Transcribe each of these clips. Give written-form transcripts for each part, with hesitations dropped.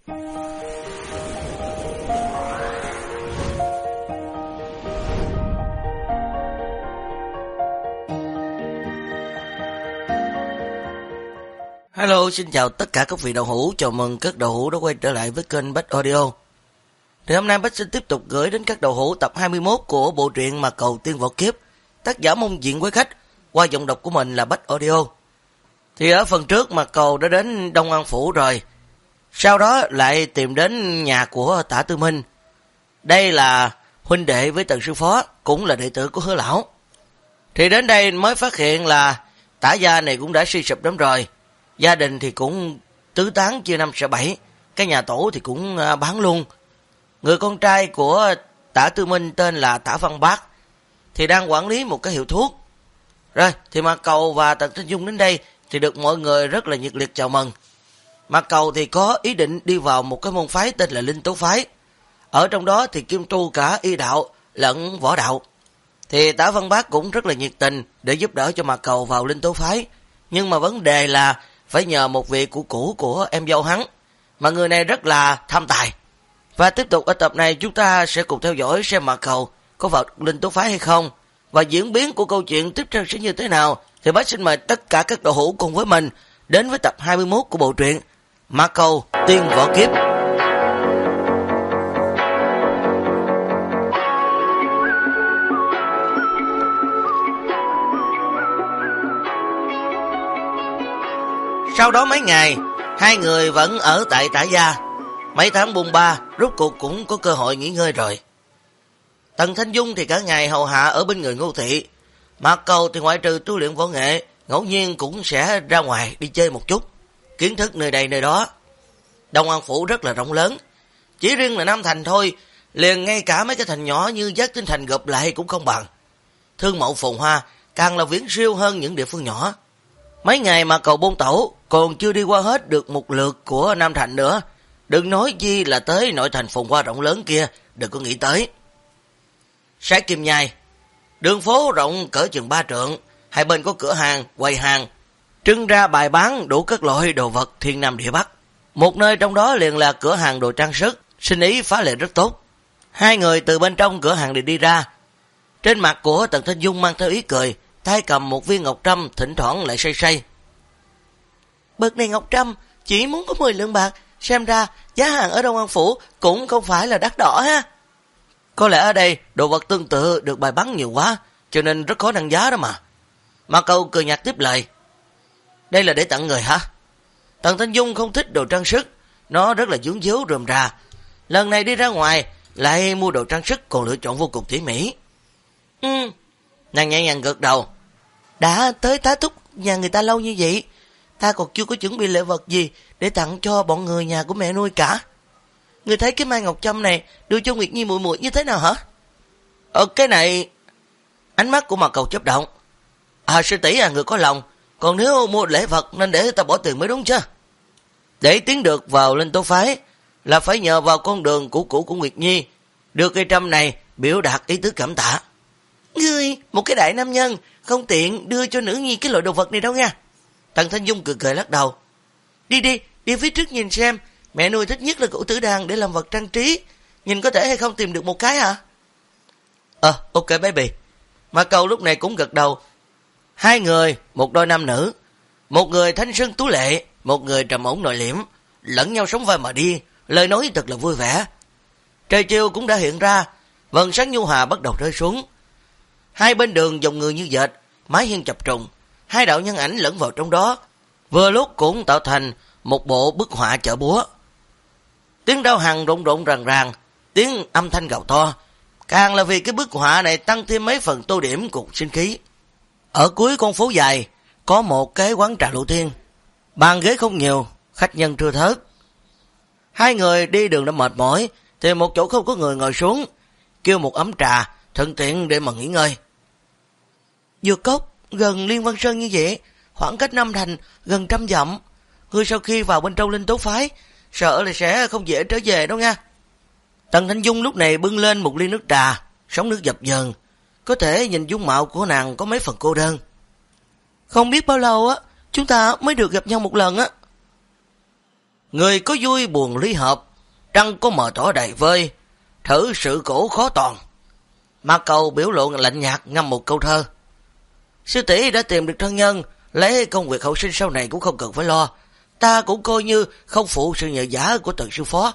Hello, xin chào tất cả các vị đậu hũ, chào mừng các đậu hũ đã quay trở lại với kênh Bách Audio. Thì hôm nay Bách xin tiếp tục gửi đến các đậu hũ tập 21 của bộ truyện Mạc Cầu Tiên Võ Kiếp, tác giả Mông Diện Quý Khách, qua giọng đọc của mình là Bách Audio. Thì ở phần trước Mạc Cầu đã đến Đông An Phủ rồi, sau đó lại tìm đến nhà của Tả Tư Minh. Đây là huynh đệ với Tần Sư Phó, cũng là đệ tử của Hứa Lão. Thì đến đây mới phát hiện là Tả gia này cũng đã suy sụp lắm rồi. Gia đình thì cũng tứ tán chia năm xẻ bảy, cái nhà tổ thì cũng bán luôn. Người con trai của Tả Tư Minh tên là Tả Văn Bác thì đang quản lý một cái hiệu thuốc. Rồi thì Mạc Cầu và Tần Thanh Dung đến đây thì được mọi người rất là nhiệt liệt chào mừng. Mạc Cầu thì có ý định đi vào một cái môn phái tên là Linh Tố Phái. Ở trong đó thì kiêm tu cả y đạo lẫn võ đạo. Thì Tả Văn Bác cũng rất là nhiệt tình để giúp đỡ cho Mạc Cầu vào Linh Tố Phái. Nhưng mà vấn đề là phải nhờ một vị cũ của em dâu hắn, mà người này rất là tham tài. Và tiếp tục ở tập này chúng ta sẽ cùng theo dõi xem Mạc Cầu có vào Linh Tố Phái hay không, và diễn biến của câu chuyện tiếp theo sẽ như thế nào. Thì bác xin mời tất cả các đậu hũ cùng với mình đến với tập 21 của bộ truyện Mạc Cầu Tiên Võ Kiếp. Sau đó mấy ngày, hai người vẫn ở tại Tả gia. Mấy tháng bôn ba, rốt cuộc cũng có cơ hội nghỉ ngơi rồi. Tần Thanh Dung thì cả ngày hầu hạ ở bên người Ngô Thị. Mạc Cầu thì ngoại trừ tu luyện võ nghệ, ngẫu nhiên cũng sẽ ra ngoài đi chơi một chút, kiến thức nơi đây nơi đó. Đông An Phủ rất là rộng lớn, chỉ riêng là Nam Thành thôi, liền ngay cả mấy cái thành nhỏ như Giác Tinh Thành gộp lại cũng không bằng. Thương Mậu Phồn Hoa càng là viễn siêu hơn những địa phương nhỏ. Mấy ngày mà Cầu bôn tẩu còn chưa đi qua hết được một lượt của Nam Thành nữa, đừng nói chi là tới nội thành Phồn Hoa rộng lớn kia, đừng có nghĩ tới. Sái Kim Nhai, đường phố rộng cỡ chừng 3 trượng, hai bên có cửa hàng, quầy hàng, trưng ra bài bán đủ các loại đồ vật thiên nam địa bắc. Một nơi trong đó liền là cửa hàng đồ trang sức, sinh ý phá lệ rất tốt. Hai người từ bên trong cửa hàng đi ra. Trên mặt của Tần Thanh Dung mang theo ý cười, tay cầm một viên ngọc trâm, thỉnh thoảng lại say say. Bậc này ngọc trâm chỉ muốn có 10 lượng bạc, xem ra giá hàng ở Đông An Phủ cũng không phải là đắt đỏ ha. Có lẽ ở đây đồ vật tương tự được bày bán nhiều quá, cho nên rất khó nâng giá đó mà. Mạc Cầu cười nhạt tiếp lời. Đây là để tặng người hả? Tần Thanh Dung không thích đồ trang sức, nó rất là dướng díu rườm rà. Lần này đi ra ngoài lại mua đồ trang sức còn lựa chọn vô cùng tỉ mỉ. Nàng nhẹ nhàng gật đầu. Đã tới tá túc nhà người ta lâu như vậy, ta còn chưa có chuẩn bị lễ vật gì để tặng cho bọn người nhà của mẹ nuôi cả. Người thấy cái mai ngọc trâm này đưa cho Nguyệt Nhi muội muội như thế nào hả? Cái này... Ánh mắt của Mạc Cầu chớp động. Sư tỷ người có lòng, còn nếu mua lễ vật nên để ta bỏ tiền mới đúng chứ. Để tiến được vào Linh Tố Phái là phải nhờ vào con đường cũ của Nguyệt Nhi. Đưa cây trâm này biểu đạt ý tứ cảm tạ. Ngươi, một cái đại nam nhân, không tiện đưa cho nữ nhi cái loại đồ vật này đâu nha. Tần Thanh Dung cười lắc đầu. Đi phía trước nhìn xem, mẹ nuôi thích nhất là củ tử đàn để làm vật trang trí. Nhìn có thể hay không tìm được một cái hả? Ok baby. Mạc Cầu lúc này cũng gật đầu. Hai người, một đôi nam nữ, một người thanh xuân tú lệ, một người trầm ổn nội liễm, lẫn nhau sống vai mà đi, lời nói thật là vui vẻ. Trời chiều cũng đã hiện ra, vầng sáng nhu hòa bắt đầu rơi xuống. Hai bên đường dòng người như dệt, mái hiên chập trùng, hai đạo nhân ảnh lẫn vào trong đó, vừa lúc cũng tạo thành một bộ bức họa chợ búa. Tiếng đao hằng rộn rộn ràng ràng, tiếng âm thanh gào to, càng là vì cái bức họa này tăng thêm mấy phần tô điểm cùng sinh khí. Ở cuối con phố dài có một cái quán trà lộ thiên, bàn ghế không nhiều, khách nhân thưa thớt. Hai người đi đường đã mệt mỏi, thì một chỗ không có người ngồi xuống, kêu một ấm trà, thuận tiện để mà nghỉ ngơi. Dược Cốc gần Liên Văn Sơn như vậy, khoảng cách Nam Thành gần 100 dặm. Ngươi sau khi vào bên trong Linh Tố Phái, sợ là sẽ không dễ trở về đâu nha. Tần Thanh Dung lúc này bưng lên một ly nước trà, sóng nước dập dờn, có thể nhìn dung mạo của nàng có mấy phần cô đơn. Không biết bao lâu á, chúng ta mới được gặp nhau một lần á. Người có vui buồn ly hợp, trăng có mờ tỏ đầy vơi, thử sự cổ khó toàn. Mạc Cầu biểu lộ lạnh nhạt ngâm một câu thơ. Sư tỷ đã tìm được thân nhân, lấy công việc hậu sinh sau này cũng không cần phải lo. Ta cũng coi như không phụ sự nhờ vả của Tần sư phó.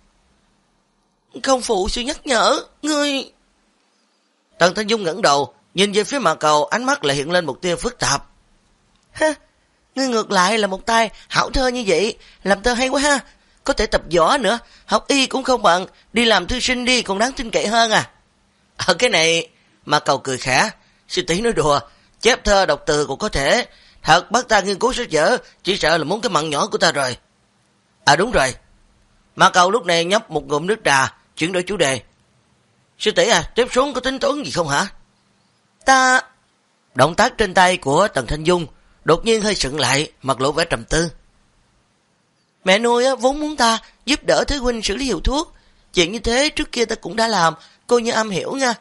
Không phụ sự nhắc nhở, ngươi... Tần Thanh Dung ngẩng đầu, nhìn về phía Mạc Cầu, ánh mắt lại hiện lên một tia phức tạp. Ha, ngươi ngược lại là một tay hảo thơ như vậy, làm thơ hay quá ha. Có thể tập võ nữa, học y cũng không bận, đi làm thư sinh đi còn đáng tin cậy hơn à. Cái này, Mạc Cầu cười khẽ, sư tỷ nói đùa, chép thơ đọc từ cũng có thể, thật bắt ta nghiên cứu sách vở, chỉ sợ là muốn cái mặn nhỏ của ta rồi. À đúng rồi. Mạc Cầu lúc này nhấp một ngụm nước trà, chuyển đổi chủ đề. Sư tỷ à, tiếp xuống có tính toán gì không hả? Ta... Động tác trên tay của Tần Thanh Dung đột nhiên hơi sững lại, mặt lộ vẻ trầm tư. Mẹ nuôi vốn muốn ta giúp đỡ Thế huynh xử lý hiệu thuốc. Chuyện như thế trước kia ta cũng đã làm, cô như am hiểu nha.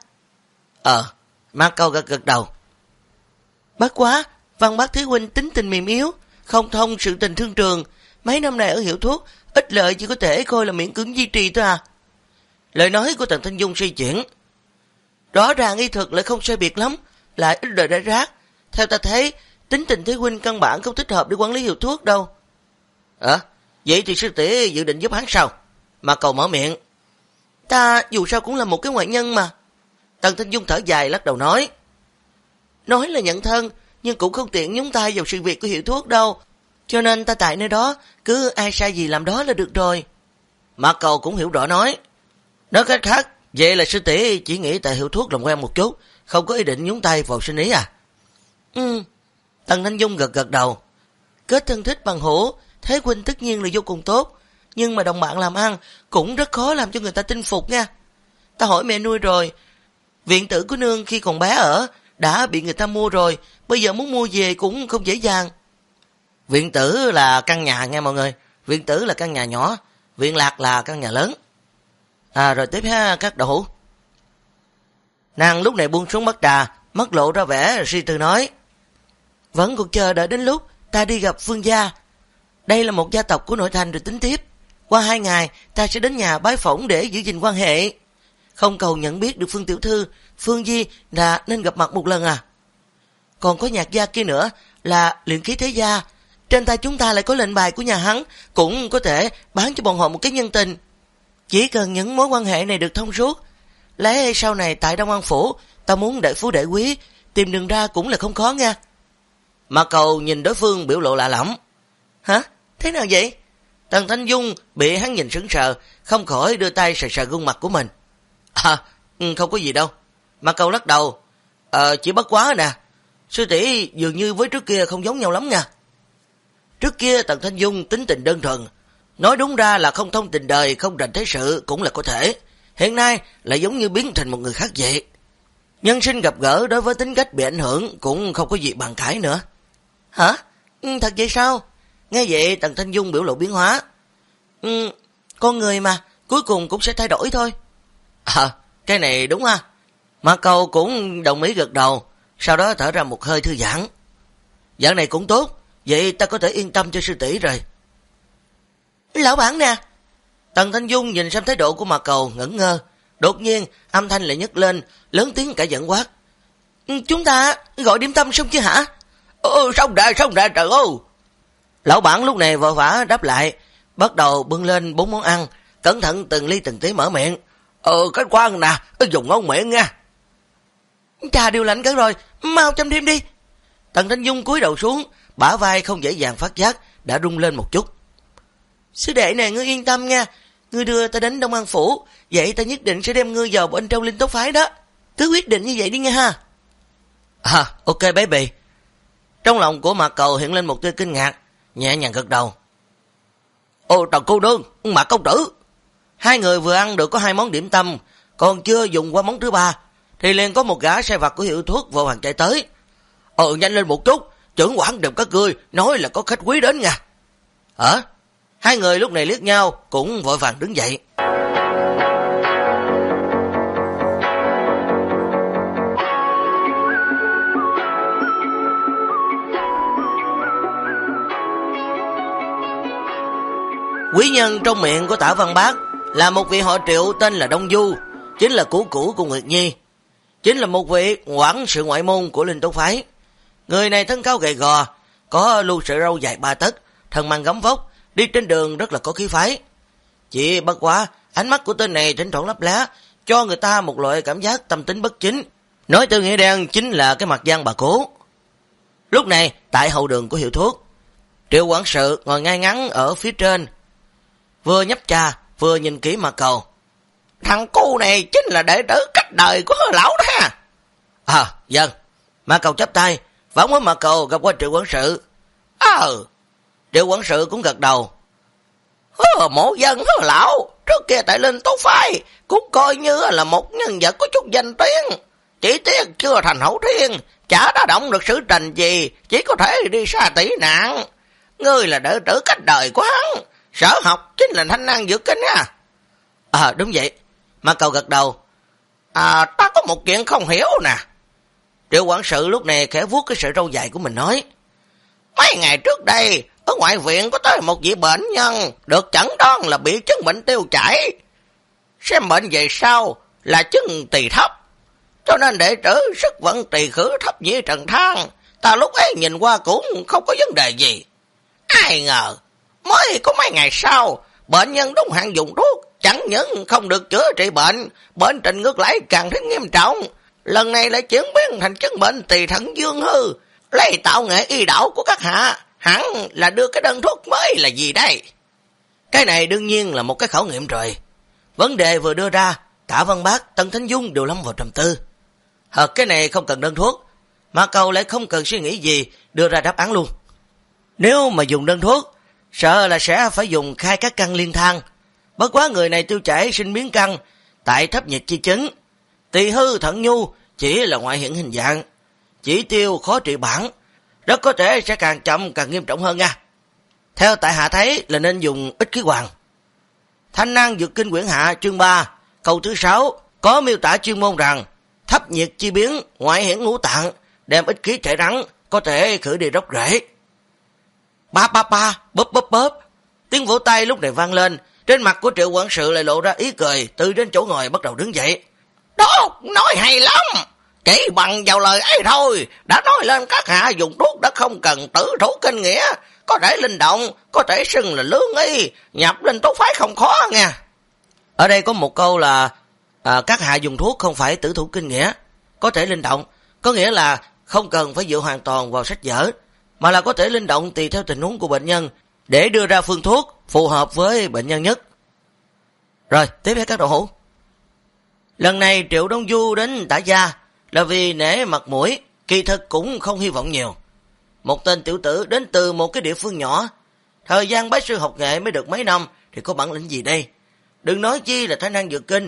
Mạc Cầu gật gật đầu. Bác quá, Văn bác Thế huynh tính tình mềm yếu, không thông sự tình thương trường. Mấy năm này ở hiệu thuốc, ít lợi chỉ có thể coi là miễn cưỡng duy trì thôi à. Lời nói của Tần Thanh Dung suy chuyển. Rõ ràng y thuật lại không sai biệt lắm, lại ít lời rải rác. Theo ta thấy, tính tình Thế huynh căn bản không thích hợp để quản lý hiệu thuốc đâu. Vậy thì sư tỷ dự định giúp hắn sao? Mạc Cầu mở miệng. Ta dù sao cũng là một cái ngoại nhân mà. Tần Thanh Dung thở dài lắc đầu nói. Nói là nhận thân, nhưng cũng không tiện nhúng tay vào sự việc của hiệu thuốc đâu. Cho nên ta tại nơi đó, cứ ai sai gì làm đó là được rồi. Mạc Cầu cũng hiểu rõ nói. Nói cách khác, vậy là sư tỷ chỉ nghĩ tại hiệu thuốc làm quen một chút, không có ý định nhúng tay vào sinh ý à? Tần Thanh Dung gật gật đầu. Kết thân thích bằng hữu, Thế huynh tất nhiên là vô cùng tốt, nhưng mà đồng bạn làm ăn cũng rất khó làm cho người ta tin phục nha. Ta hỏi mẹ nuôi rồi, viện tử của nương khi còn bé ở đã bị người ta mua rồi, bây giờ muốn mua về cũng không dễ dàng. Viện tử là căn nhà nghe mọi người, viện tử là căn nhà nhỏ, viện lạc là căn nhà lớn. Rồi tiếp ha các đậu hũ. Nàng lúc này buông xuống bát trà, mắt lộ ra vẻ suy tư nói. Vẫn còn chờ đợi đến lúc ta đi gặp Phương gia. Đây là một gia tộc của nội thành rồi tính tiếp. Qua 2 ngày ta sẽ đến nhà bái phỏng để giữ gìn quan hệ. Không cầu nhận biết được Phương tiểu thư, Phương Di là nên gặp mặt một lần à. Còn có nhạc gia kia nữa là luyện khí thế gia. Trên tay chúng ta lại có lệnh bài của nhà hắn, cũng có thể bán cho bọn họ một cái nhân tình. Chỉ cần những mối quan hệ này được thông suốt, lẽ sau này tại Đông An Phủ, ta muốn đại phú đại quý, tìm đường ra cũng là không khó nha. Mạc Cầu nhìn đối phương biểu lộ lạ lẫm. Hả? Thế nào vậy? Tần Thanh Dung bị hắn nhìn sững sờ, không khỏi đưa tay sờ sờ gương mặt của mình. Không có gì đâu. Mạc Cầu lắc đầu. Chỉ bất quá nè, sư tỷ dường như với trước kia không giống nhau lắm nha. Trước kia Tần Thanh Dung tính tình đơn thuần, nói đúng ra là không thông tình đời, không rành thế sự cũng là có thể. Hiện nay lại giống như biến thành một người khác vậy. Nhân sinh gặp gỡ đối với tính cách bị ảnh hưởng cũng không có gì bàn cãi nữa. Hả? Thật vậy sao? Nghe vậy Tần Thanh Dung biểu lộ biến hóa. Con người mà, cuối cùng cũng sẽ thay đổi thôi. Cái này đúng ha. Mạc Cầu cũng đồng ý gật đầu, sau đó thở ra một hơi thư giãn. Dạng này cũng tốt, vậy ta có thể yên tâm cho sư tỷ rồi. Lão bản nè. Tần Thanh Dung nhìn xem thái độ của Mạc Cầu ngẩn ngơ, đột nhiên âm thanh lại nhấc lên, lớn tiếng cả giận quát. Chúng ta gọi điểm tâm xong chưa hả? Xong rồi trời ơi. Lão bản lúc này vội vã đáp lại, bắt đầu bưng lên 4 món ăn, cẩn thận từng ly từng tí mở miệng. Cái khoan nè, dùng ngon miệng nha. Trà đều lạnh cả rồi, mau chăm thêm đi. Tần Thanh Dung cúi đầu xuống, bả vai không dễ dàng phát giác, đã rung lên một chút. Sư đệ này ngươi yên tâm nha, ngươi đưa ta đến Đông An Phủ, vậy ta nhất định sẽ đem ngươi vào bên trong Linh Tốc Phái đó. Cứ quyết định như vậy đi nha ha. Ok baby. Trong lòng của Mạc Cầu hiện lên một tia kinh ngạc, nhẹ nhàng gật đầu. Tần cô nương, Mạc công tử. Hai người vừa ăn được có 2 món điểm tâm, còn chưa dùng qua món thứ 3, thì liền có một gã sai vặt của hiệu thuốc vội vàng chạy tới. Nhanh lên một chút, trưởng quản đều các ngươi nói là có khách quý đến nha. Hả? Hai người lúc này liếc nhau, cũng vội vàng đứng dậy. Quý nhân trong miệng của Tả Văn Bác là một vị họ Triệu tên là Đông Du, chính là cũ của Nguyệt Nhi, chính là một vị quản sự ngoại môn của Linh Tố Phái. Người này thân cao gầy gò, có lưu sợi râu dài 3 tấc, thân mang gấm vóc, đi trên đường rất là có khí phái. Chỉ bất quá, ánh mắt của tên này thỉnh thoảng lấp lá, cho người ta một loại cảm giác tâm tính bất chính. Nói từ nghĩa đen chính là cái mặt Giang bà Cố. Lúc này, tại hậu đường của hiệu thuốc, Triệu quản sự ngồi ngay ngắn ở phía trên, vừa nhấp trà, vừa nhìn kỹ Mạc Cầu. Thằng cu này chính là đệ tử cách đời của lão đó ha. Vâng. Mạc Cầu chắp tay, võng với Mạc Cầu gặp qua Triệu quản sự. Triệu quản sự cũng gật đầu. Mộ dân hứa lão, trước kia tại Linh Tố Phái cũng coi như là một nhân vật có chút danh tiếng. Chỉ tiếc chưa thành hậu thiên, chả đã động được sự trình gì, chỉ có thể đi xa tỉ nạn. Ngươi là đệ tử cách đời của hắn, sở học chính là Thanh Năng Dược Kinh ha. Đúng vậy. Mạc Cầu gật đầu. Ta có một chuyện không hiểu nè. Triệu quản sự lúc này khẽ vuốt cái sợi râu dài của mình nói. Mấy ngày trước đây, ở ngoại viện có tới một vị bệnh nhân được chẩn đoán là bị chứng bệnh tiêu chảy. Xem bệnh về sau là chứng tỳ thấp, cho nên đệ tử sức vận tỳ khứ thấp như trần thang. Ta lúc ấy nhìn qua cũng không có vấn đề gì. Ai ngờ, mới có mấy ngày sau, bệnh nhân đúng hạn dùng thuốc, chẳng những không được chữa trị bệnh, bệnh tình ngược lại càng thêm nghiêm trọng. Lần này lại chuyển biến thành chứng bệnh tỳ thận dương hư, lấy tạo nghệ y đạo của các hạ, hẳn là đưa cái đơn thuốc mới là gì đây? Cái này đương nhiên là một cái khảo nghiệm rồi. Vấn đề vừa đưa ra, Tạ Văn Bác, Tần Thánh Dung đều lâm vào trầm tư. Cái này không cần đơn thuốc, Mạc Cầu lại không cần suy nghĩ gì, đưa ra đáp án luôn. Nếu mà dùng đơn thuốc, sợ là sẽ phải dùng khai các căn liên thang. Bất quá người này tiêu chảy sinh biến căn, tại thấp nhiệt chi chứng. Tỳ hư thận nhu chỉ là ngoại hiện hình dạng, chỉ tiêu khó trị bản, rất có thể sẽ càng chậm càng nghiêm trọng hơn nha. Theo tại hạ thấy là nên dùng ích khí hoàng. Thanh Năng Dược Kinh quyển hạ chương 3, câu thứ 6 có miêu tả chuyên môn rằng thấp nhiệt chi biến, ngoại hiển ngũ tạng, đem ích khí chạy rắn, có thể khử đi rốc rễ. Ba, bóp bóp bóp. Tiếng vỗ tay lúc này vang lên, trên mặt của Triệu quản sự lại lộ ra ý cười, từ trên chỗ ngồi bắt đầu đứng dậy. Đó, nói hay lắm. Chỉ bằng vào lời ấy thôi, đã nói lên các hạ dùng thuốc đã không cần tử thủ kinh nghĩa, có thể linh động, có thể xưng là lương y, nhập Linh Tố Phái không khó nha. Ở đây có một câu là các hạ dùng thuốc không phải tử thủ kinh nghĩa, có thể linh động, có nghĩa là không cần phải dựa hoàn toàn vào sách vở, mà là có thể linh động tùy theo tình huống của bệnh nhân để đưa ra phương thuốc phù hợp với bệnh nhân nhất. Rồi, tiếp theo các đồ hữu. Lần này Triệu Đông Du đến Tả Gia là vì nể mặt mũi, kỳ thực cũng không hy vọng nhiều. Một tên tiểu tử đến từ một cái địa phương nhỏ, thời gian bái sư học nghệ mới được mấy năm thì có bản lĩnh gì đây? Đừng nói chi là Thanh Năng Dược Kinh,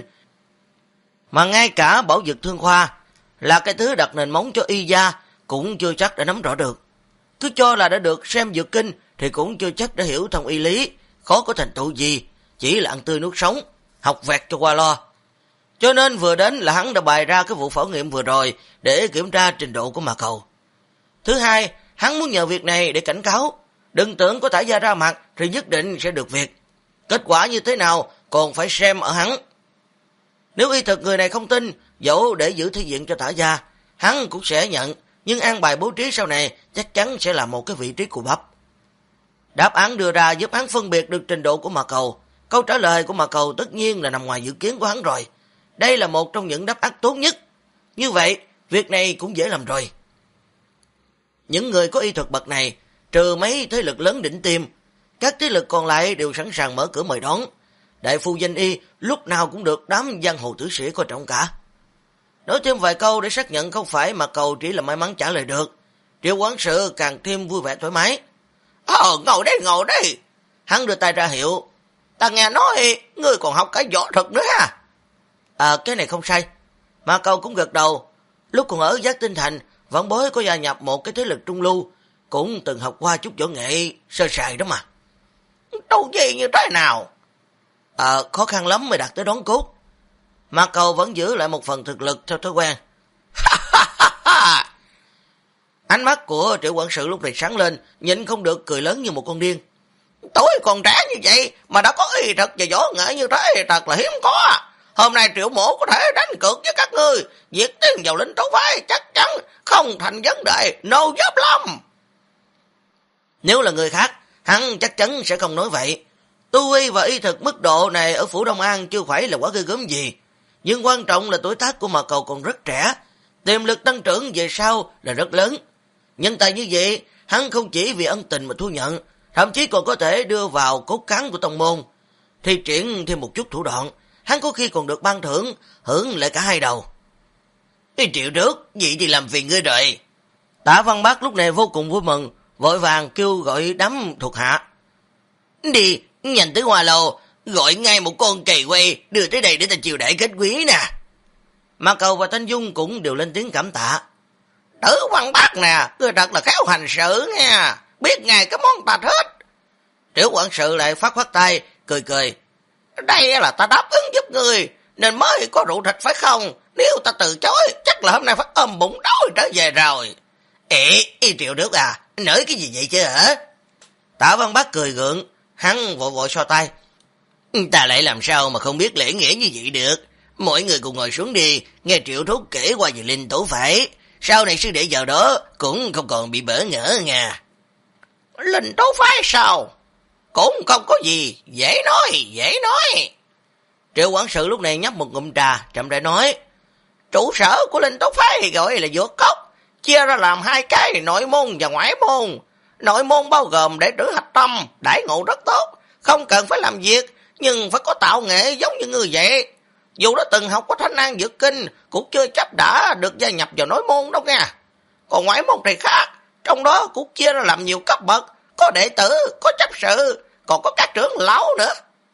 mà ngay cả Bảo Dược Thương Khoa là cái thứ đặt nền móng cho y gia cũng chưa chắc đã nắm rõ được. Cứ cho là đã được xem dược kinh thì cũng chưa chắc đã hiểu thông y lý, khó có thành tựu gì, chỉ là ăn tươi nuốt sống, học vẹt cho qua lo. Cho nên vừa đến là hắn đã bày ra cái vụ khảo nghiệm vừa rồi để kiểm tra trình độ của Mạc Cầu. Thứ hai, hắn muốn nhờ việc này để cảnh cáo, đừng tưởng có Tả Gia ra mặt thì nhất định sẽ được việc. Kết quả như thế nào còn phải xem ở hắn. Nếu y thực người này không tin, dẫu để giữ thể diện cho Tả Gia, hắn cũng sẽ nhận, nhưng an bài bố trí sau này chắc chắn sẽ là một cái vị trí cù bắp. Đáp án đưa ra giúp hắn phân biệt được trình độ của Mạc Cầu. Câu trả lời của Mạc Cầu tất nhiên là nằm ngoài dự kiến của hắn rồi. Đây là một trong những đáp án tốt nhất. Như vậy, việc này cũng dễ làm rồi. Những người có y thuật bậc này, trừ mấy thế lực lớn đỉnh tiêm, các thế lực còn lại đều sẵn sàng mở cửa mời đón. Đại phu danh y lúc nào cũng được đám giang hồ tử sĩ coi trọng cả. Nói thêm vài câu để xác nhận không phải Mạc Cầu chỉ là may mắn trả lời được. Triệu quản sự càng thêm vui vẻ thoải mái. Ngồi đây. Hắn đưa tay ra hiệu. Ta nghe nói ngươi còn học cả võ thuật nữa ha. Cái này không sai. Mạc Cầu cũng gật đầu. Lúc còn ở Giác Tinh Thành, Vãn Bối có gia nhập một cái thế lực trung lưu, cũng từng học qua chút võ nghệ sơ sài đó mà. Đâu gì như thế nào? Khó khăn lắm mới đạt tới đón cốt. Mạc Cầu vẫn giữ lại một phần thực lực theo thói quen. Ánh mắt của Triệu quản sự lúc này sáng lên, nhịn không được cười lớn như một con điên. Tuổi còn trẻ như vậy mà đã có y thuật và võ nghệ như thế thật là hiếm có. Hôm nay Triệu Mổ có thể đánh cược với các ngươi, việc tiến vào Linh Tố phái chắc chắn không thành vấn đề, no problem. Nếu là người khác, hắn chắc chắn sẽ không nói vậy. Tu vi và y thực mức độ này ở phủ Đông An chưa phải là quá ghê gớm gì. Nhưng quan trọng là tuổi tác của Mạc Cầu còn rất trẻ, tiềm lực tăng trưởng về sau là rất lớn. Nhân tài như vậy, hắn không chỉ vì ân tình mà thu nhận, thậm chí còn có thể đưa vào cốt cán của tông môn. Thi triển thêm một chút thủ đoạn, hắn có khi còn được ban thưởng, hưởng lại cả hai đầu. Triệu trước, vậy thì làm phiền ngươi rồi. Tạ Văn Bác lúc này vô cùng vui mừng, vội vàng kêu gọi đám thuộc hạ. Đi, nhanh tới Hoa Lô, gọi ngay một con cầy quay, đưa tới đây để ta chiều đãi kết quý nè. Mạc Cầu và Thanh Dung cũng đều lên tiếng cảm tạ. Tử Văn Bác nè, ngươi thật là khéo hành sự nha, biết ngay cái món ta thích. Triệu quản sự lại phát tay, cười cười. Đây là ta đáp ứng giúp ngươi, nên mới có rượu thịt phải không? Nếu ta từ chối, chắc là hôm nay phải ôm bụng đói trở về rồi. Triệu Đức à, nới cái gì vậy chứ hả? Tạ Văn Bác cười gượng, hắn vội vội so tay. Ta lại làm sao mà không biết lễ nghĩa như vậy được. Mọi người cùng ngồi xuống đi, nghe Triệu Thúc kể qua về Linh Tố phái. Sau này sư đệ vào đó cũng không còn bị bỡ ngỡ nha. Linh Tố phái sao? Cũng không có gì, dễ nói. Triệu quản sự lúc này nhấp một ngụm trà, chậm rãi nói. Trụ sở của Linh Tố phái gọi là Võ Cốc, chia ra làm hai cái nội môn và ngoại môn. Nội môn bao gồm đệ tử hạch tâm, đãi ngộ rất tốt, không cần phải làm việc, nhưng phải có tạo nghệ giống như người vậy. Dù đã từng học có Thanh An Dược Kinh, cũng chưa chắc đã được gia nhập vào nội môn đâu nha. Còn ngoại môn thì khác, trong đó cũng chia ra làm nhiều cấp bậc, có đệ tử, có chấp sự, còn có các trưởng lão nữa.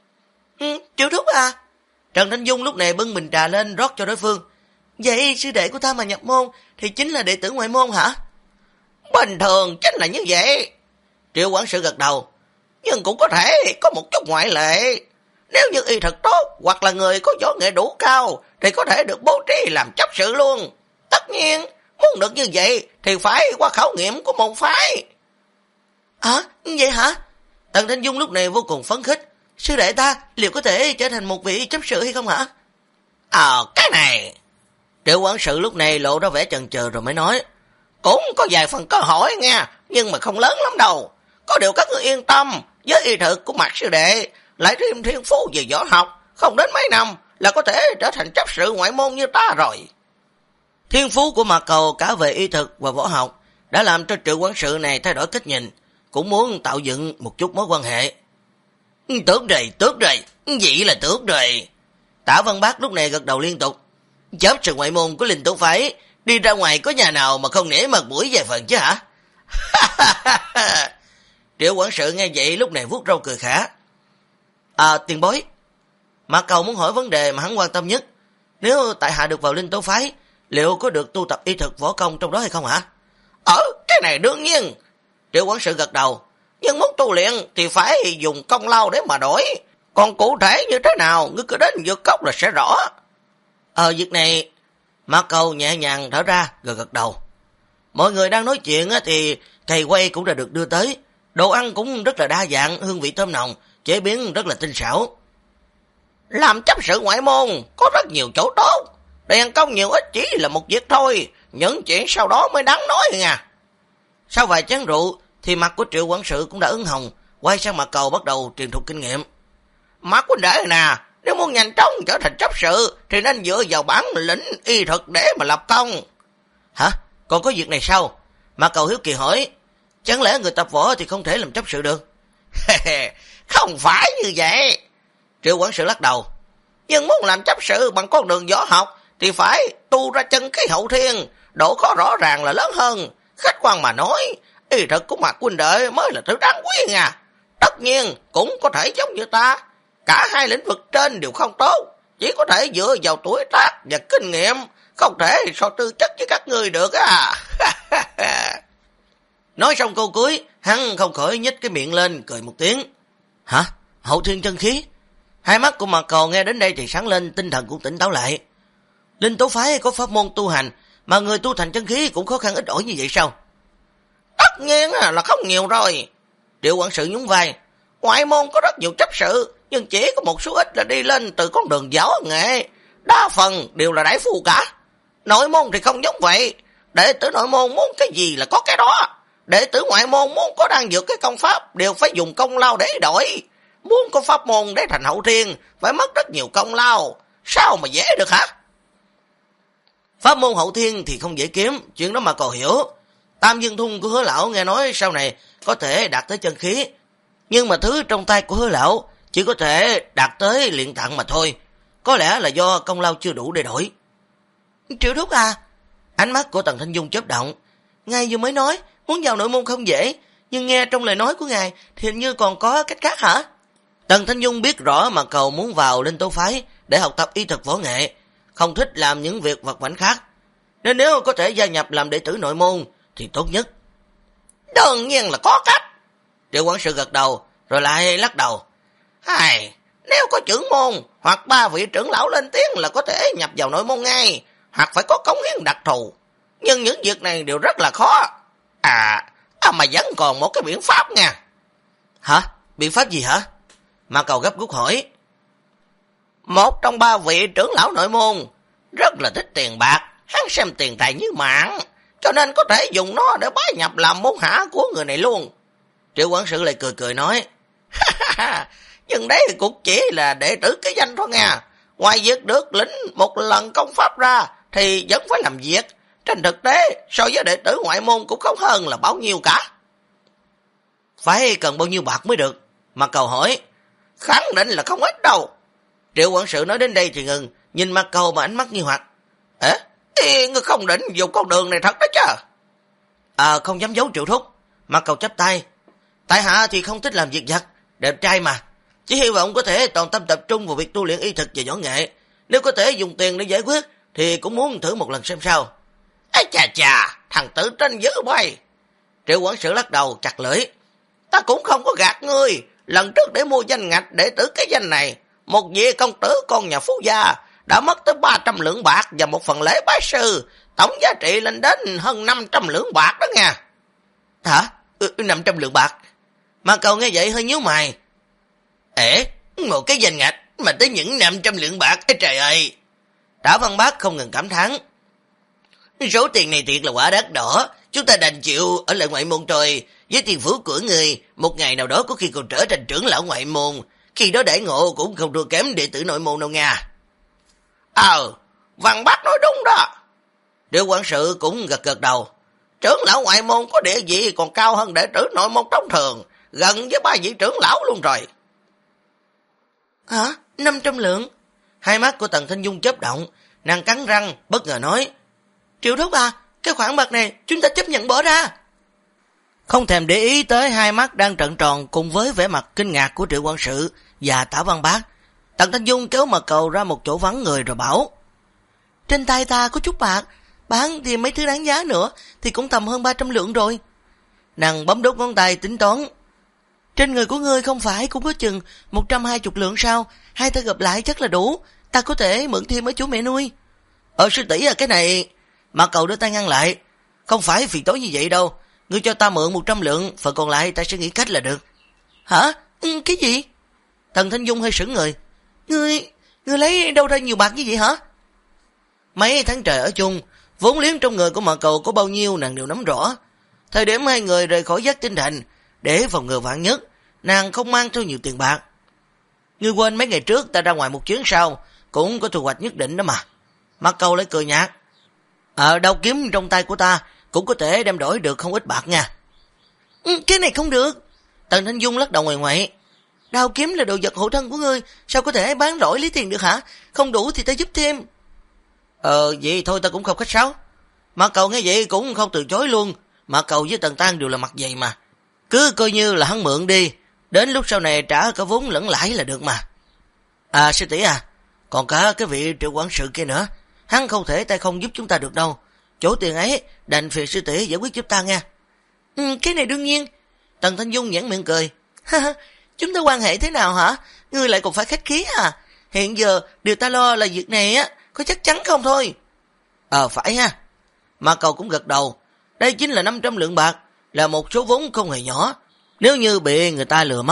Triệu Thúc à? Trần Thanh Dung lúc này bưng bình trà lên rót cho đối phương. Vậy sư đệ của ta mà nhập môn thì chính là đệ tử ngoại môn hả? Bình thường chính là như vậy. Triệu quản sự gật đầu. Nhưng cũng có thể có một chút ngoại lệ. Nếu như y thật tốt hoặc là người có võ nghệ đủ cao thì có thể được bố trí làm chấp sự luôn. Tất nhiên, muốn được như vậy thì phải qua khảo nghiệm của môn phái. Vậy hả? Tần Thanh Dung lúc này vô cùng phấn khích. Sư đệ ta liệu có thể trở thành một vị chấp sự hay không hả? Cái này. Triệu quản sự lúc này lộ ra vẻ chần chừ rồi mới nói. Cũng có vài phần cơ hội nha, nhưng mà không lớn lắm đâu. Có điều các ngươi yên tâm, với y thực của Mạc sư đệ, lại thêm thiên phú về võ học, không đến mấy năm là có thể trở thành chấp sự ngoại môn như ta rồi. Thiên phú của Mạc Cầu cả về y thực và võ học đã làm cho Triệu quản sự này thay đổi cách nhìn, cũng muốn tạo dựng một chút mối quan hệ. Tốt rồi, vậy là tốt rồi. Tạ Văn Bác lúc này gật đầu liên tục. Chấp sự ngoại môn của Linh Tố phái, đi ra ngoài có nhà nào mà không nể mặt mũi vài phần chứ hả? Triệu quản sự nghe vậy lúc này vuốt râu cười khả. Tiền bối. Mạc Cầu muốn hỏi vấn đề mà hắn quan tâm nhất. Nếu tại hạ được vào Linh Tố phái, liệu có được tu tập y thực võ công trong đó hay không hả? Cái này đương nhiên. Triệu quản sự gật đầu. Nhưng muốn tu luyện thì phải dùng công lao để mà đổi. Còn cụ thể như thế nào, ngươi cứ đến Dược Cốc là sẽ rõ. Việc này, Mạc Cầu nhẹ nhàng thở ra rồi gật đầu. Mọi người đang nói chuyện thì cày quay cũng đã được đưa tới. Đồ ăn cũng rất là đa dạng, hương vị thơm nồng, chế biến rất là tinh xảo. Làm chấp sự ngoại môn có rất nhiều chỗ tốt. Đèn công nhiều ít chỉ là một việc thôi. Những chuyện sau đó mới đáng nói nha. Sau vài chén rượu thì mặt của Triệu quản sự cũng đã ửng hồng, quay sang Mạc Cầu bắt đầu truyền thụ kinh nghiệm. Mạc huynh đệ nè, nếu muốn nhanh chóng trở thành chấp sự thì nên dựa vào bản lĩnh y thuật để mà lập công. Hả? Còn có việc này sao? Mạc Cầu hiếu kỳ hỏi. Chẳng lẽ người tập võ thì không thể làm chấp sự được? Không phải như vậy. Triệu quản sự lắc đầu. Nhưng muốn làm chấp sự bằng con đường võ học thì phải tu ra chân khí hậu thiên, độ khó rõ ràng là lớn hơn. Khách quan mà nói, y thuật của Mạc huynh đệ mới là thứ đáng quý nha. Tất nhiên cũng có thể giống như ta, cả hai lĩnh vực trên đều không tốt, chỉ có thể dựa vào tuổi tác và kinh nghiệm, không thể so tư chất với các ngươi được à. Nói xong câu cuối, hắn không khỏi nhếch cái miệng lên cười một tiếng. Hả? Hậu thiên chân khí? Hai mắt của Mạc Cầu nghe đến đây thì sáng lên, tinh thần cũng tỉnh táo lại. Linh Tố phái có pháp môn tu hành, mà người tu thành chân khí cũng khó khăn ít ỏi như vậy sao? Tất nhiên là không nhiều rồi. Triệu quản sự nhún vai. Ngoại môn có rất nhiều chấp sự, nhưng chỉ có một số ít là đi lên từ con đường võ nghệ, đa phần đều là đại phu cả. Nội môn thì không giống vậy, đệ tử nội môn muốn cái gì là có cái đó. Đệ tử ngoại môn muốn có đan dược cái công pháp đều phải dùng công lao để đổi. Muốn có pháp môn để thành hậu thiên phải mất rất nhiều công lao, sao mà dễ được hả? Pháp môn hậu thiên thì không dễ kiếm, chuyện đó mà còn hiểu. Tam Dương Thung của Hứa lão nghe nói sau này có thể đạt tới chân khí, nhưng mà thứ trong tay của Hứa lão chỉ có thể đạt tới luyện tạng mà thôi. Có lẽ là do công lao chưa đủ để đổi. Triệu thúc à, ánh mắt của Tần Thanh Dung chớp động. Ngài vừa mới nói muốn vào nội môn không dễ, nhưng nghe trong lời nói của ngài thì hình như còn có cách khác hả? Tần Thanh Dung biết rõ mà cầu muốn vào Linh Tố phái để học tập y thuật võ nghệ, không thích làm những việc vật vãnh khác, nên nếu có thể gia nhập làm đệ tử nội môn thì tốt nhất. Đương nhiên là có cách. Triệu quản sự gật đầu rồi lại lắc đầu. Nếu có trưởng môn hoặc 3 vị trưởng lão lên tiếng là có thể nhập vào nội môn ngay, hoặc phải có cống hiến đặc thù, nhưng những việc này đều rất là khó. Mà vẫn còn một cái biện pháp nha. Hả? Biện pháp gì hả? Mà cầu gấp rút hỏi. Một trong 3 vị trưởng lão nội môn rất là thích tiền bạc, hắn xem tiền tài như mạng, cho nên có thể dùng nó để bái nhập làm môn hạ của người này luôn. Triệu quản sự lại cười cười nói. Nhưng đấy cũng chỉ là đệ tử cái danh thôi nha. Ngoài việc được lĩnh một lần công pháp ra thì vẫn phải làm việc. Trên thực tế so với đệ tử ngoại môn cũng không hơn là bao nhiêu cả. Phải cần bao nhiêu bạc mới được? Mà cầu hỏi. Khẳng định là không ít đâu. Triệu quản sự nói đến đây thì ngừng, nhìn Mặt Cầu mà ánh mắt nghi hoặc. Ngươi không định dùng con đường này thật đó chứ? Không dám giấu Triệu thúc. Mặt Cầu chắp tay. Tại hạ thì không thích làm việc vặt, đẹp trai mà. Chỉ hy vọng có thể toàn tâm tập trung vào việc tu luyện y thực và võ nghệ. Nếu có thể dùng tiền để giải quyết thì cũng muốn thử một lần xem sao. Chà, thằng tử trên dữ bay. Triệu quản sự lắc đầu chặt lưỡi. Ta cũng không có gạt ngươi. Lần trước để mua danh ngạch đệ tử cái danh này, một vị công tử con nhà phú gia đã mất tới 300 lượng bạc và một phần lễ bái sư, tổng giá trị lên đến hơn 500 lượng bạc đó nha. Hả? 500 lượng bạc? Mà Cầu nghe vậy hơi nhíu mày. Một cái danh ngạch mà tới những 500 lượng bạc, trời ơi. Tả Văn Bác không ngừng cảm thán. Số tiền này thiệt là quả đắt đỏ, chúng ta đành chịu ở lại ngoại môn rồi. Với tiền phú của người, một ngày nào đó có khi còn trở thành trưởng lão ngoại môn, khi đó đãi ngộ cũng không thua kém đệ tử nội môn đâu nha. Văn Bác nói đúng đó. Điều quản sự cũng gật đầu. Trưởng lão ngoại môn có địa vị còn cao hơn đệ tử nội môn thông thường, gần với 3 vị trưởng lão luôn rồi. Hả? 500 lượng? Hai mắt của Tần Thanh Dung chớp động, nàng cắn răng bất ngờ nói. Triệu thúc à, cái khoản bạc này chúng ta chấp nhận bỏ ra. Không thèm để ý tới hai mắt đang trợn tròn cùng với vẻ mặt kinh ngạc của Triệu quản sự và Tả Văn Bác, Tần Thanh Dung kéo Mật Cầu ra một chỗ vắng người rồi bảo. Trên tay ta có chút bạc, bán thì mấy thứ đáng giá nữa thì cũng tầm hơn 300 lượng rồi. Nàng bấm đốt ngón tay tính toán. Trên người của ngươi không phải cũng có chừng 120 lượng sao? Hai ta gặp lại chắc là đủ, ta có thể mượn thêm ở chỗ mẹ nuôi. Sư tỷ à, cái này... Mật Cầu đưa tay ngăn lại. Không phải phiền tối như vậy đâu, ngươi cho ta mượn 100 lượng, phần còn lại ta sẽ nghĩ cách là được. Hả? Cái gì? Tần Thanh Dung hơi sững người. Ngươi lấy đâu ra nhiều bạc như vậy hả? Mấy tháng trời ở chung, vốn liếng trong người của Mật Cầu có bao nhiêu nàng đều nắm rõ. Thời điểm hai người rời khỏi Giác Tinh Thành, để phòng ngừa vạn nhất, nàng không mang theo nhiều tiền bạc. Ngươi quên mấy ngày trước ta ra ngoài một chuyến sao, cũng có thu hoạch nhất định đó mà. Mật Cầu lại cười nhạt. Đao kiếm trong tay của ta cũng có thể đem đổi được không ít bạc nha. Cái này không được. Tần Thanh Dung lắc đầu ngoài ngoại. Đao kiếm là đồ vật hộ thân của ngươi, sao có thể bán đổi lấy tiền được hả? Không đủ thì ta giúp thêm. Vậy thôi ta cũng không khách sáo. Mật Cầu nghe vậy cũng không từ chối luôn. Mật Cầu với Tần Tăng đều là mặt dày mà. Cứ coi như là hắn mượn đi, đến lúc sau này trả cả vốn lẫn lãi là được mà. Sư tỷ à, còn cả cái vị Triệu quản sự kia nữa, hắn không thể tay không giúp chúng ta được đâu. Chỗ tiền ấy đành phiền sư tỷ giải quyết giúp ta nha. Cái này đương nhiên. Tần Thanh Dung nhãn miệng cười. Chúng ta quan hệ thế nào hả? Ngươi lại còn phải khách khí à? Hiện giờ điều ta lo là việc này á, có chắc chắn không thôi. Phải ha. Mà Cầu cũng gật đầu. Đây chính là 500 lượng bạc, là một số vốn không hề nhỏ. Nếu như bị người ta lừa mất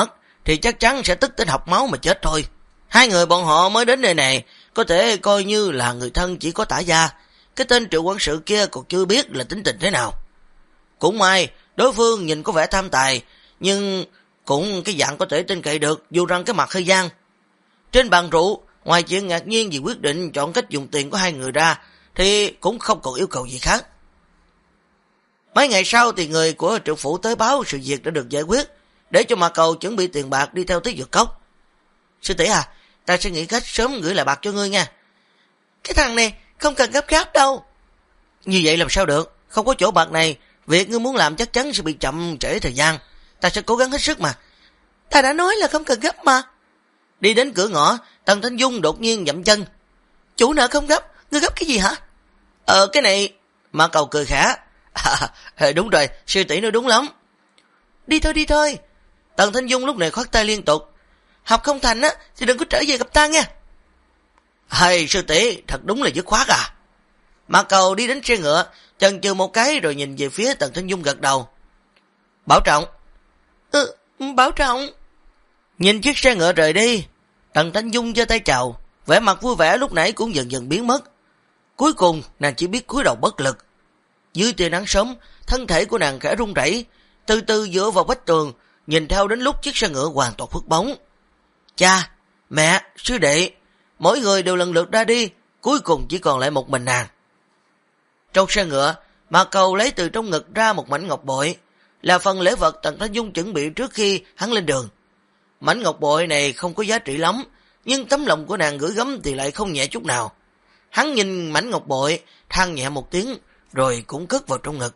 thì chắc chắn sẽ tức đến học máu mà chết thôi. Hai người bọn họ mới đến nơi này, có thể coi như là người thân chỉ có Tả gia. Cái tên Triệu quản sự kia còn chưa biết là tính tình thế nào. Cũng may, đối phương nhìn có vẻ tham tài, nhưng cũng cái dạng có thể tin cậy được, dù rằng cái mặt hơi gian. Trên bàn rượu, ngoài chuyện ngạc nhiên vì quyết định chọn cách dùng tiền của hai người ra, thì cũng không còn yêu cầu gì khác. Mấy ngày sau thì người của Triệu phủ tới báo sự việc đã được giải quyết, để cho Mạc Cầu chuẩn bị tiền bạc đi theo tới Dược Cốc. Sư tỷ à, ta sẽ nghĩ cách sớm gửi lại bạc cho ngươi nha. Cái thằng này không cần gấp gáp đâu. Như vậy làm sao được, không có chỗ bạc này, việc ngươi muốn làm chắc chắn sẽ bị chậm trễ thời gian. Ta sẽ cố gắng hết sức mà. Ta đã nói là không cần gấp mà. Đi đến cửa ngõ, Tần Thanh Dung đột nhiên dậm chân. Chủ nợ không gấp, ngươi gấp cái gì hả? Cái này... Mạc Cầu cười khẽ. Đúng rồi, sư tỷ nói đúng lắm. Đi thôi. Tần Thanh Dung lúc này khoát tay liên tục. Học không thành á thì đừng có trở về gặp ta nha. Hay sư tỷ, thật đúng là dứt khoát à. Mạc Cầu đi đến xe ngựa, chần chừ một cái rồi nhìn về phía Tần Thanh Dung gật đầu. Bảo trọng. Bảo trọng. Nhìn chiếc xe ngựa rời đi, Tần Thanh Dung giơ tay chào, vẻ mặt vui vẻ lúc nãy cũng dần dần biến mất. Cuối cùng nàng chỉ biết cúi đầu bất lực. Dưới tia nắng sớm, thân thể của nàng khẽ run rẩy, từ từ dựa vào vách tường, nhìn theo đến lúc chiếc xe ngựa hoàn toàn khuất bóng. Cha, mẹ, sư đệ, mỗi người đều lần lượt ra đi, cuối cùng chỉ còn lại một mình nàng. Trong xe ngựa, Mạc Cầu lấy từ trong ngực ra một mảnh ngọc bội, là phần lễ vật Tần Thanh Dung chuẩn bị trước khi hắn lên đường. Mảnh ngọc bội này không có giá trị lắm, nhưng tấm lòng của nàng gửi gắm thì lại không nhẹ chút nào. Hắn nhìn mảnh ngọc bội, than nhẹ một tiếng, rồi cũng cất vào trong ngực.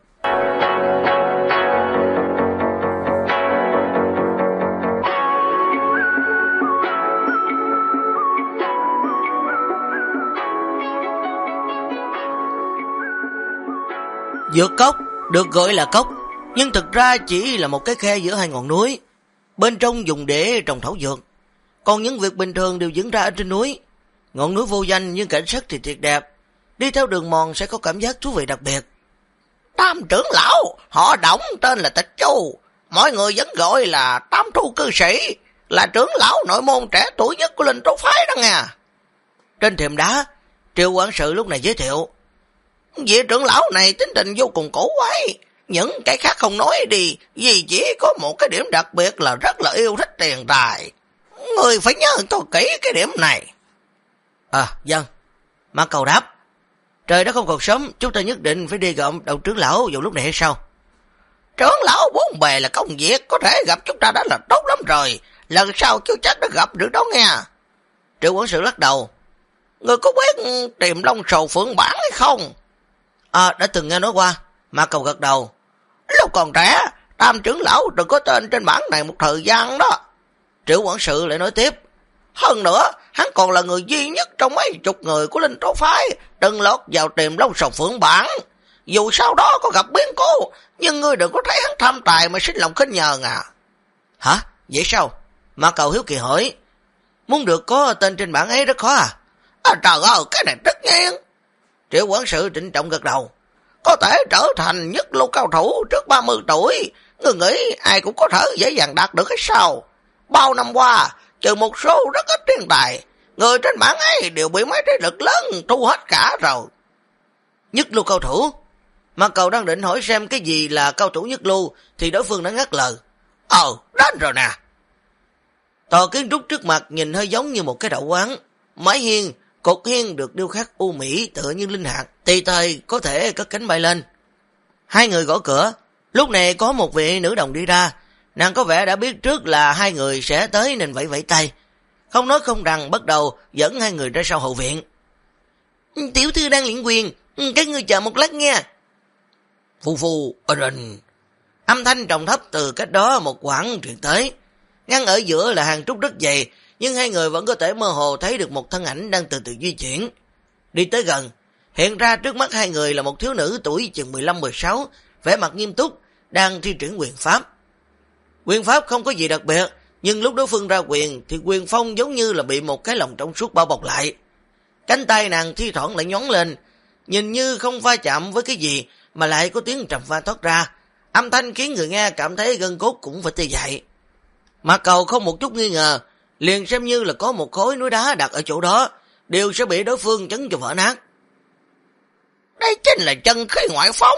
Dược Cốc được gọi là cốc, nhưng thực ra chỉ là một cái khe giữa hai ngọn núi. Bên trong dùng để trồng thảo dược, còn những việc bình thường đều diễn ra ở trên núi. Ngọn núi vô danh nhưng cảnh sắc thì tuyệt đẹp, đi theo đường mòn sẽ có cảm giác thú vị đặc biệt. Tam trưởng lão, họ Đổng tên là Tịch Chu, mọi người vẫn gọi là Tam Thu cư sĩ, là trưởng lão nội môn trẻ tuổi nhất của Linh Trúc phái đó nha. Trên thềm đá, Triệu quản sự lúc này giới thiệu. Vị trưởng lão này tính tình vô cùng cổ quái, những cái khác không nói đi, vì chỉ có một cái điểm đặc biệt là rất là yêu thích tiền tài. Người phải nhớ tôi kỹ cái điểm này. Vâng. Mạc Cầu đáp. Trời đã không còn sớm, chúng ta nhất định phải đi gặp đầu trưởng lão vào lúc này hay sao? Trưởng lão bốn bề là công việc, có thể gặp chúng ta đã là tốt lắm rồi, lần sau chú chắc đã gặp được đó nghe. Triệu quản sự lắc đầu. Người có biết tìm Long Sầu Phượng Bản hay không? Đã từng nghe nói qua. Mạc Cầu gật đầu. Lúc còn trẻ, Tam trưởng lão đừng có tên trên bản này một thời gian đó. Triệu quản sự lại nói tiếp. Hơn nữa, hắn còn là người duy nhất trong mấy chục người của Linh Trúc phái đừng lót vào tìm Long Sầu Phượng Bản. Dù sau đó có gặp biến cố, nhưng ngươi đừng có thấy hắn tham tài mà sinh lòng khinh nhờn à. Hả? Vậy sao? Mạc Cầu hiếu kỳ hỏi. Muốn được có tên trên bản ấy rất khó à? Trời ơi, cái này tất nhiên. Triệu quản sự trịnh trọng gật đầu. Có thể trở thành nhất lưu cao thủ trước 30 tuổi, người nghĩ ai cũng có thể dễ dàng đạt được hay sao? Bao năm qua, trừ một số rất ít thiên tài, người trên bản ấy đều bị mấy thế lực lớn thu hết cả rồi. Nhất lưu cao thủ? Mạc Cầu đang định hỏi xem cái gì là cao thủ nhất lưu, thì đối phương đã ngắt lời. Đến rồi nè. Tòa kiến trúc trước mặt nhìn hơi giống như một cái đậu quán. Mái hiên, cột hiên được điêu khắc u mỹ tựa như linh hạt, tùy thời có thể cất cánh bay lên. Hai người gõ cửa, lúc này có một vị nữ đồng đi ra, nàng có vẻ đã biết trước là hai người sẽ tới nên vẫy vẫy tay. Không nói không rằng bắt đầu dẫn hai người ra sau hậu viện. Tiểu thư đang luyện quyền, các ngươi chờ một lát nghe. Phu, âm thanh trầm thấp từ cách đó một quãng truyền tới. Ngăn ở giữa là hàng trúc rất dày, nhưng hai người vẫn có thể mơ hồ thấy được một thân ảnh đang từ từ di chuyển. Đi tới gần, hiện ra trước mắt hai người là một thiếu nữ tuổi chừng 15-16, vẻ mặt nghiêm túc, đang thi triển quyền pháp. Quyền pháp không có gì đặc biệt, nhưng lúc đối phương ra quyền thì quyền phong giống như là bị một cái lồng trong suốt bao bọc lại. Cánh tay nàng thi thoảng lại nhón lên, nhìn như không va chạm với cái gì mà lại có tiếng trầm va thoát ra, âm thanh khiến người nghe cảm thấy gân cốt cũng phải tê dại. Mạc Cầu không một chút nghi ngờ, liền xem như là có một khối núi đá đặt ở chỗ đó, đều sẽ bị đối phương chấn cho vỡ nát. Đây chính là chân khí ngoại phong.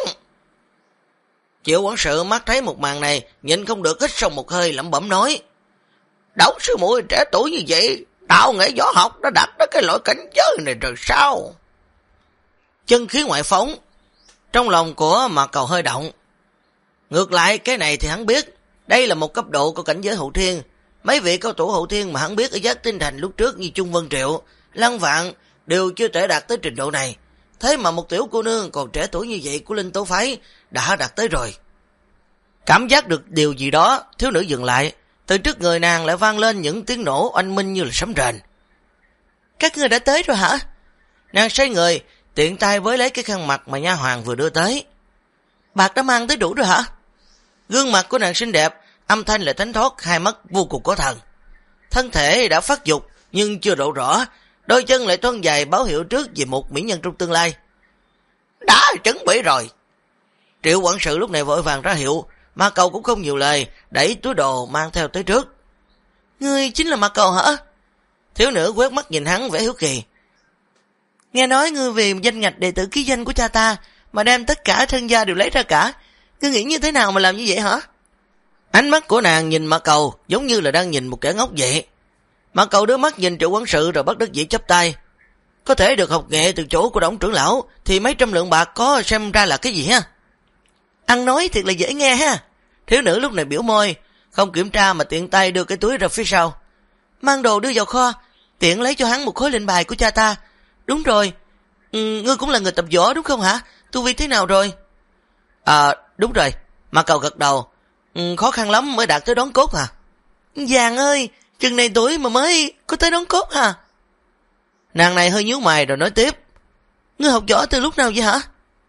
Triệu quản sự mắt thấy một màn này, nhìn không được hít sâu một hơi lẩm bẩm nói: Đổng sư muội trẻ tuổi như vậy, đạo nghệ võ học đã đạt đến cái loại cảnh giới này rồi sao? Chân khí ngoại phóng. Trong lòng của Mạc Cầu hơi động. Ngược lại cái này thì hắn biết, đây là một cấp độ của cảnh giới hậu thiên. Mấy vị cao thủ hậu thiên mà hắn biết ở Giác Tinh Thành lúc trước như Trung Vân Triệu, Lăng Vạn đều chưa thể đạt tới trình độ này. Thế mà một tiểu cô nương còn trẻ tuổi như vậy của Linh Tố Phái đã đạt tới rồi. Cảm giác được điều gì đó, thiếu nữ dừng lại, từ trước người nàng lại vang lên những tiếng nổ oanh minh như là sấm rền. Các ngươi đã tới rồi hả? Nàng xoay người, tiện tay với lấy cái khăn mặt mà nha hoàng vừa đưa tới. Bạc đã mang tới đủ rồi hả? Gương mặt của nàng xinh đẹp, âm thanh lại thánh thoát, hai mắt vô cùng có thần. Thân thể đã phát dục nhưng chưa lộ rõ, đôi chân lại thon dài báo hiệu trước về một mỹ nhân trong tương lai. Đã chuẩn bị rồi. Triệu quản sự lúc này vội vàng ra hiệu, Mạc Cầu cũng không nhiều lời, đẩy túi đồ mang theo tới trước. Ngươi chính là Mạc Cầu hả? Thiếu nữ quét mắt nhìn hắn vẻ hiếu kỳ. Nghe nói ngươi vì danh ngạch đệ tử ký danh của cha ta mà đem tất cả thân gia đều lấy ra cả. Ngươi nghĩ như thế nào mà làm như vậy hả? Ánh mắt của nàng nhìn Mạc Cầu giống như là đang nhìn một kẻ ngốc vậy. Mạc Cầu đưa mắt nhìn Triệu quản sự rồi bắt đắc dĩ chắp tay. Có thể được học nghệ từ chỗ của Đổng trưởng lão thì mấy trăm lượng bạc có xem ra là cái gì ha? Ăn nói thiệt là dễ nghe ha. Thiếu nữ lúc này biểu môi, không kiểm tra mà tiện tay đưa cái túi ra phía sau. Mang đồ đưa vào kho, tiện lấy cho hắn một khối lệnh bài của cha ta. Đúng rồi, ngươi cũng là người tập võ đúng không hả? Tu vi thế nào rồi? Đúng rồi. Mạc Cầu gật đầu. Khó khăn lắm mới đạt tới đón cốt hả? Vàng ơi, chừng này tuổi mà mới có tới đón cốt hả? Nàng này hơi nhíu mày rồi nói tiếp. Ngươi học võ từ lúc nào vậy hả?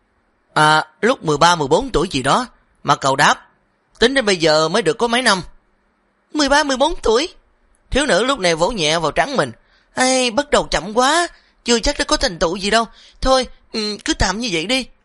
Lúc 13-14 tuổi gì đó. Mạc Cầu đáp. Tính đến bây giờ mới được có mấy năm. 13-14 tuổi? Thiếu nữ lúc này vỗ nhẹ vào trán mình. Ê, bắt đầu chậm quá, chưa chắc đã có thành tựu gì đâu. Thôi, cứ tạm như vậy đi.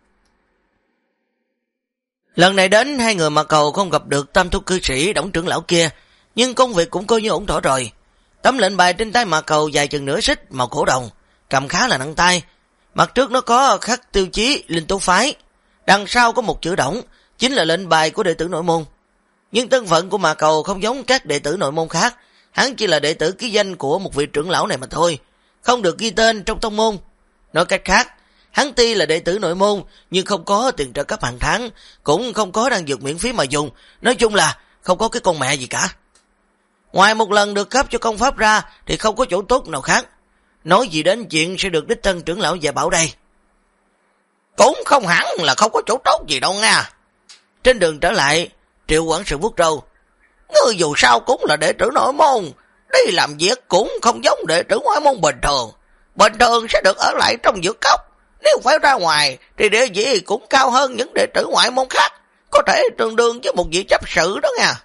Lần này đến hai người Mạc Cầu không gặp được tam thúc cư sĩ Đổng trưởng lão kia, nhưng công việc cũng coi như ổn thỏa rồi. Tấm lệnh bài trên tay Mạc Cầu dài chừng nửa xích màu cổ đồng, cầm khá là nặng tay. Mặt trước nó có khắc tiêu chí Linh Tố Phái, đằng sau có một chữ Đổng, chính là lệnh bài của đệ tử nội môn. Nhưng thân phận của Mạc Cầu không giống các đệ tử nội môn khác, hắn chỉ là đệ tử ký danh của một vị trưởng lão này mà thôi, không được ghi tên trong tông môn. Nói cách khác, hắn tuy là đệ tử nội môn nhưng không có tiền trợ cấp hàng tháng, cũng không có đan dược miễn phí mà dùng, nói chung là không có cái con mẹ gì cả. Ngoài một lần được cấp cho công pháp ra thì không có chỗ tốt nào khác. Nói gì đến chuyện sẽ được đích thân trưởng lão dạy bảo đây. Cũng không hẳn là không có chỗ tốt gì đâu nha. Trên đường trở lại, Triệu quản sự vuốt râu. Ngươi dù sao cũng là đệ tử nội môn, đi làm việc cũng không giống đệ tử ngoại môn bình thường. Bình thường sẽ được ở lại trong dược cốc, nếu phải ra ngoài thì địa vị cũng cao hơn những đệ tử ngoại môn khác, có thể tương đương với một vị chấp sự đó nha.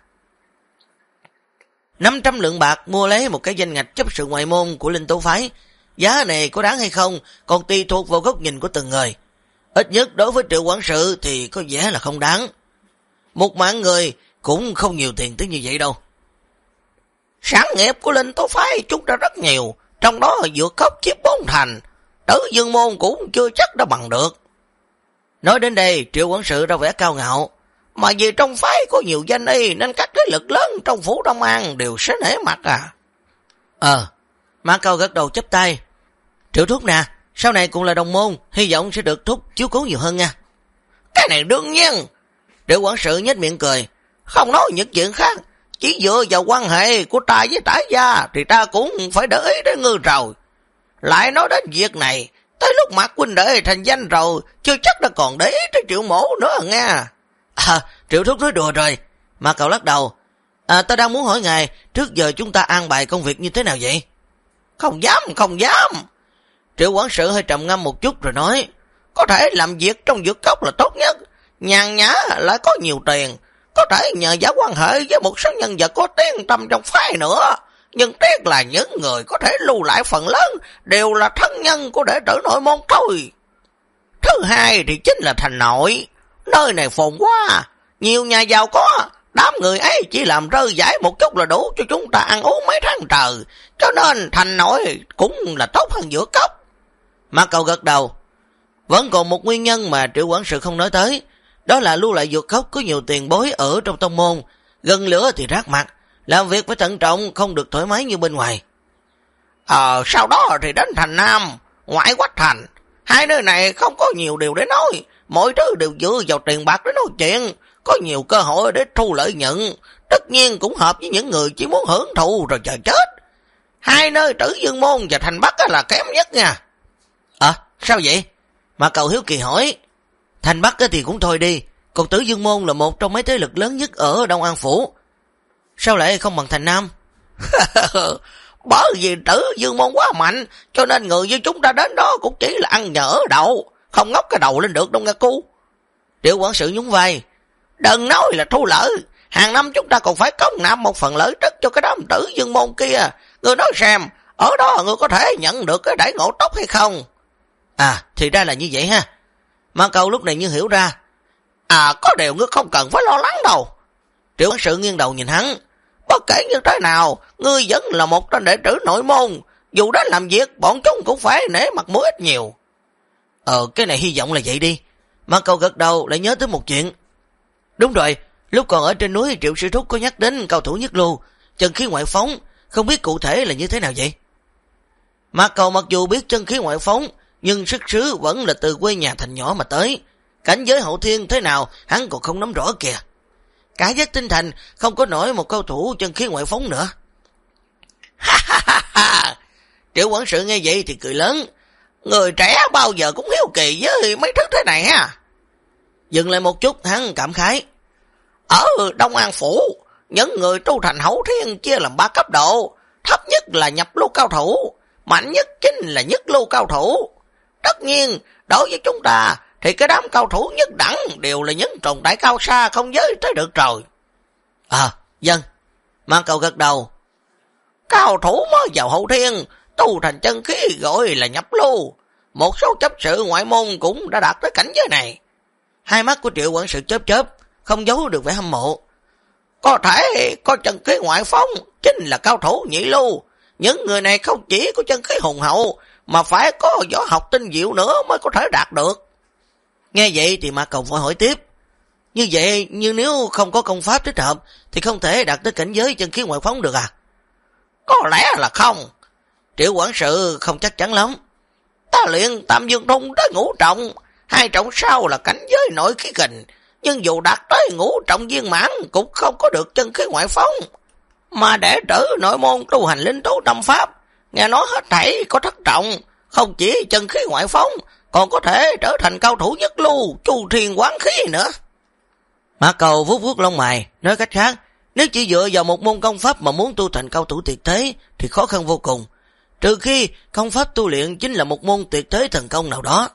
500 lượng bạc mua lấy một cái danh ngạch chấp sự ngoại môn của Linh Tố Phái. Giá này có đáng hay không còn tùy thuộc vào góc nhìn của từng người. Ít nhất đối với Triệu quản sự thì có vẻ là không đáng. Một mạng người cũng không nhiều tiền tới như vậy đâu. Sản nghiệp của Linh Tố Phái chúng ta rất nhiều, trong đó vượt khốc chiếc 4 thành, Tử Dương môn cũng chưa chắc đã bằng được. Nói đến đây, Triệu quản sự ra vẻ cao ngạo. Mà vì trong phái có nhiều danh y nên các thế lực lớn trong phủ Đông An đều sẽ nể mặt à. Mã Cầu gật đầu chắp tay. Triệu thúc nè, sau này cũng là đồng môn, hy vọng sẽ được thúc chiếu cố nhiều hơn nha. Cái này đương nhiên. Triệu quản sự nhếch miệng cười. Không nói những chuyện khác, chỉ dựa vào quan hệ của ta với Tả gia thì ta cũng phải để ý đến ngươi rồi. Lại nói đến việc này, tới lúc Mạc huynh đệ thành danh rồi, chưa chắc đã còn để ý tới Triệu mổ nữa nha. Triệu thúc nói đùa rồi. Mạc Cầu lắc đầu. Ta đang muốn hỏi ngài, trước giờ chúng ta an bài công việc như thế nào vậy? Không dám. Triệu quản sự hơi trầm ngâm một chút rồi nói. Có thể làm việc trong dược cốc là tốt nhất, nhàn nhã lại có nhiều tiền, có thể nhờ giả quan hệ với một số nhân vật có tiếng tăm trong phái nữa. Nhưng tiếc là những người có thể lưu lại phần lớn đều là thân nhân của đệ tử nội môn thôi. Thứ hai thì chính là thành nội. Nơi này phồn quá, nhiều nhà giàu có, Đám người ấy chỉ làm rơi giải một chút là đủ cho chúng ta ăn uống mấy tháng trời, cho nên thành nội cũng là tốt hơn giữa cốc. Mạc Cầu gật đầu. Vẫn còn một nguyên nhân mà Triệu quản sự không nói tới, đó là Lưu Lại Dược Cốc có nhiều tiền bối ở trong tông môn, gần lửa thì rát mặt, làm việc phải thận trọng, không được thoải mái như bên ngoài. Sau đó thì đến thành Nam, ngoại Quách Thành, hai nơi này không có nhiều điều để nói, mọi thứ đều dựa vào tiền bạc để nói chuyện, có nhiều cơ hội để thu lợi nhuận, tất nhiên cũng hợp với những người chỉ muốn hưởng thụ rồi chờ chết. Hai nơi Tử Dương Môn và Thành Bắc là kém nhất nha. Sao vậy? Mạc Cầu hiếu kỳ hỏi. Thành Bắc thì cũng thôi đi, còn Tử Dương Môn là một trong mấy thế lực lớn nhất ở Đông An Phủ, sao lại không bằng Thành Nam? Bởi vì Tử Dương Môn quá mạnh, cho nên người với chúng ta đến đó cũng chỉ là ăn nhỡ đậu, không ngóc cái đầu lên được đâu nghe cu. Triệu quản sự nhún vai. Đừng nói là thu lợi, hàng năm chúng ta còn phải công nạp một phần lợi tức cho cái đám Tử Dương Môn kia. Ngươi nói xem, ở đó ngươi có thể nhận được cái đãi ngộ tốt hay không? Thì ra là như vậy ha. Mạc Cầu lúc này như hiểu ra. Có điều ngươi không cần phải lo lắng đâu. Triệu quản sự nghiêng đầu nhìn hắn. Bất kể như thế nào, ngươi vẫn là một tên đệ tử nội môn, dù đến làm việc, bọn chúng cũng phải nể mặt mũi ít nhiều. Cái này hy vọng là vậy đi. Mạc Cầu gật đầu, lại nhớ tới một chuyện. Đúng rồi, lúc còn ở trên núi Triệu sư thúc có nhắc đến cao thủ nhất lưu, chân khí ngoại phóng, không biết cụ thể là như thế nào vậy? Mạc Cầu mặc dù biết chân khí ngoại phóng, nhưng sức sứ vẫn là từ quê nhà thành nhỏ mà tới. Cảnh giới hậu thiên thế nào hắn còn không nắm rõ kìa. Cả Giác Tinh Thành không có nổi một cao thủ chân khí ngoại phóng nữa. Triệu quản sự nghe vậy thì cười lớn. Người trẻ bao giờ cũng hiếu kỳ với mấy thứ thế này ha. Dừng lại một chút, hắn cảm khái. Ở Đông An Phủ, những người tu thành hậu thiên chia làm 3 cấp độ. Thấp nhất là nhập lưu cao thủ, mạnh nhất chính là nhất lưu cao thủ. Tất nhiên, đối với chúng ta thì cái đám cao thủ nhất đẳng đều là những tồn tại cao xa không giới tới được rồi. Dân. Mạc Cầu gật đầu. Cao thủ mới vào hậu thiên, tu thành chân khí gọi là nhập lưu. Một số chấp sự ngoại môn cũng đã đạt tới cảnh giới này. Hai mắt của Triệu quản sự chớp chớp, không giấu được vẻ hâm mộ. Có thể có chân khí ngoại phóng chính là cao thủ nhị lưu. Những người này không chỉ có chân khí hùng hậu, mà phải có võ học tinh diệu nữa mới có thể đạt được. Nghe vậy thì Mạc Cầu phải hỏi tiếp. Như vậy, như nếu không có công pháp thích hợp, thì không thể đạt tới cảnh giới chân khí ngoại phóng được à? Có lẽ là không. Triệu quản sự không chắc chắn lắm. Ta luyện Tam Dương Thung tới ngũ trọng, 2 trọng sau là cảnh giới nội khí kình, nhưng dù đạt tới ngũ trọng viên mãn cũng không có được chân khí ngoại phóng. Mà để trở nội môn tu hành linh tố tâm pháp, nghe nói hết thảy có thất trọng, không chỉ chân khí ngoại phóng, còn có thể trở thành cao thủ nhất lưu, chu thiên quán khí nữa. Mạc Cầu vuốt vuốt lông mày, nói cách khác, nếu chỉ dựa vào một môn công pháp mà muốn tu thành cao thủ tuyệt thế thì khó khăn vô cùng, trừ khi công pháp tu luyện chính là một môn tuyệt thế thần công nào đó.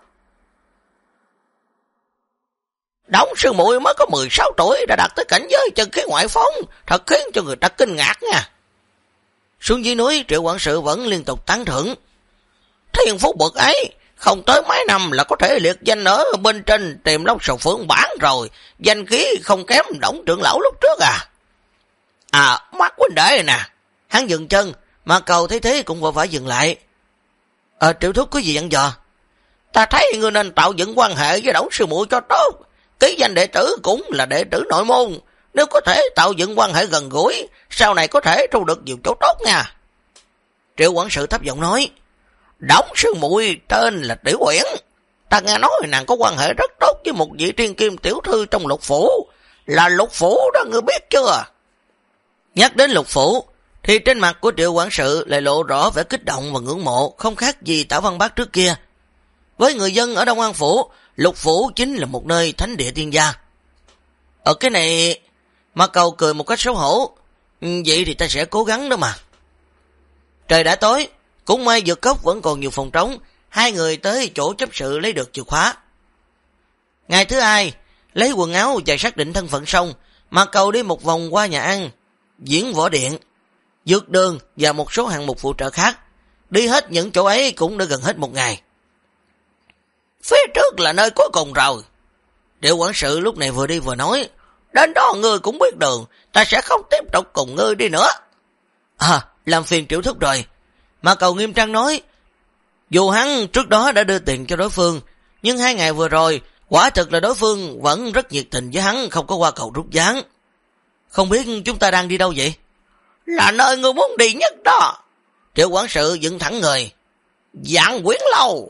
Đổng sư muội mới có 16 tuổi đã đạt tới cảnh giới chân khí ngoại phóng, thật khiến cho người ta kinh ngạc nha. Xuống dưới núi, Triệu quản sự vẫn liên tục tán thưởng. Thiên phú bậc ấy, không tới mấy năm là có thể liệt danh ở bên trên Tiềm Long Sầu Phượng bản rồi, danh khí không kém Đổng trưởng lão lúc trước à. Mắt huynh đệ nè. Hắn dừng chân, mà Cầu thấy thế cũng vội vã dừng lại. Triệu thúc có gì dặn dò? Ta thấy ngươi nên tạo dựng quan hệ với Đổng sư muội cho tốt, ký danh đệ tử cũng là đệ tử nội môn, nếu có thể tạo dựng quan hệ gần gũi, sau này có thể thu được nhiều chỗ tốt nha. Triệu quản sự thấp giọng nói. Đổng sư muội tên là Tiểu Uyển, ta nghe nói nàng có quan hệ rất tốt với một vị thiên kim tiểu thư trong Lục Phủ, là Lục Phủ đó ngươi biết chưa? Nhắc đến Lục Phủ thì trên mặt của Triệu quản sự lại lộ rõ vẻ kích động và ngưỡng mộ, không khác gì Tả Văn Bác trước kia. Với người dân ở Đông An Phủ, Lục Phủ chính là một nơi thánh địa tiên gia. Ở cái này, Mạc Cầu cười một cách xấu hổ. Vậy thì ta sẽ cố gắng đó mà. Trời đã tối, cũng may Dược Cốc vẫn còn nhiều phòng trống, hai người tới chỗ chấp sự lấy được chìa khóa. Ngày thứ hai, lấy quần áo và xác định thân phận xong, Mạc Cầu đi một vòng qua nhà ăn, diễn võ điện, dược đường và một số hạng mục phụ trợ khác. Đi hết những chỗ ấy cũng đã gần hết một ngày. Phía trước là nơi cuối cùng rồi. Triệu quản sự lúc này vừa đi vừa nói. Đến đó ngươi cũng biết đường, ta sẽ không tiếp tục cùng ngươi đi nữa. Làm phiền Triệu thúc rồi. Mà Cầu nghiêm trang nói, dù hắn trước đó đã đưa tiền cho đối phương, nhưng 2 ngày vừa rồi, quả thực là đối phương vẫn rất nhiệt tình với hắn, không có qua cầu rút ván. Không biết chúng ta đang đi đâu vậy? Là nơi ngươi muốn đi nhất đó. Triệu quản sự dựng thẳng người. Vạn Quyển Lâu.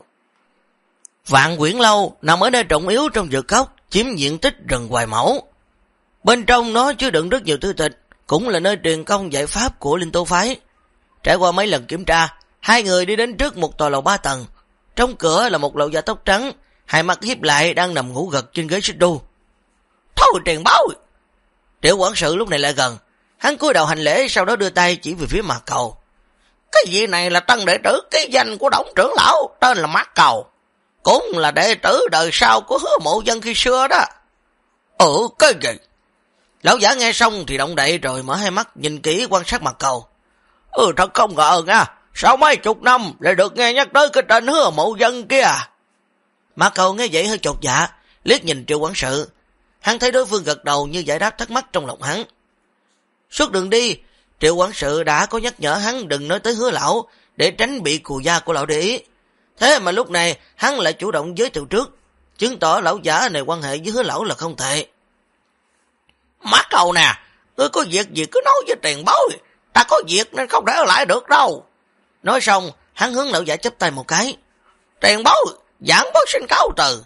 Vạn Quyển Lâu nằm ở nơi trọng yếu trong dược cốc, chiếm diện tích rừng Hoài Mẫu. Bên trong nó chứa đựng rất nhiều thư tịch, cũng là nơi truyền công dạy pháp của Linh Tô phái. Trải qua mấy lần kiểm tra, 2 người đi đến trước một tòa lầu 3 tầng. Trong cửa là một lão già tóc trắng, hai mắt híp lại đang nằm ngủ gật trên ghế xích đu. Thôi tiền bối. Triệu quản sự lúc này lại gần, hắn cúi đầu hành lễ, sau đó đưa tay chỉ về phía Mạc Cầu. Cái vị này là tân đệ tử ký danh của Đổng trưởng lão, tên là Mạc Cầu, cũng là đệ tử đời sau của Hứa Mộ Dân khi xưa đó. Cái gì? Lão giả nghe xong thì động đậy rồi mở hai mắt nhìn kỹ quan sát Mạc Cầu. Thật không ngờ nha, sau mấy chục năm lại được nghe nhắc tới cái tên Hứa Mộ Dân kia. Mạc Cầu nghe vậy hơi chột dạ, liếc nhìn Triệu quản sự. Hắn thấy đối phương gật đầu như giải đáp thắc mắc trong lòng hắn. Suốt đường đi, Triệu quản sự đã có nhắc nhở hắn đừng nói tới Hứa lão để tránh bị cù gia của lão để ý. Thế mà lúc này hắn lại chủ động giới thiệu trước, chứng tỏ lão giả này quan hệ với Hứa lão là không tệ. Mạc Cầu nè, ngươi có việc gì cứ nói với tiền bối, ta có việc nên không để ở lại được đâu. Nói xong, hắn hướng lão giả chắp tay một cái. Tiền bối, giảng bối xin cáo từ.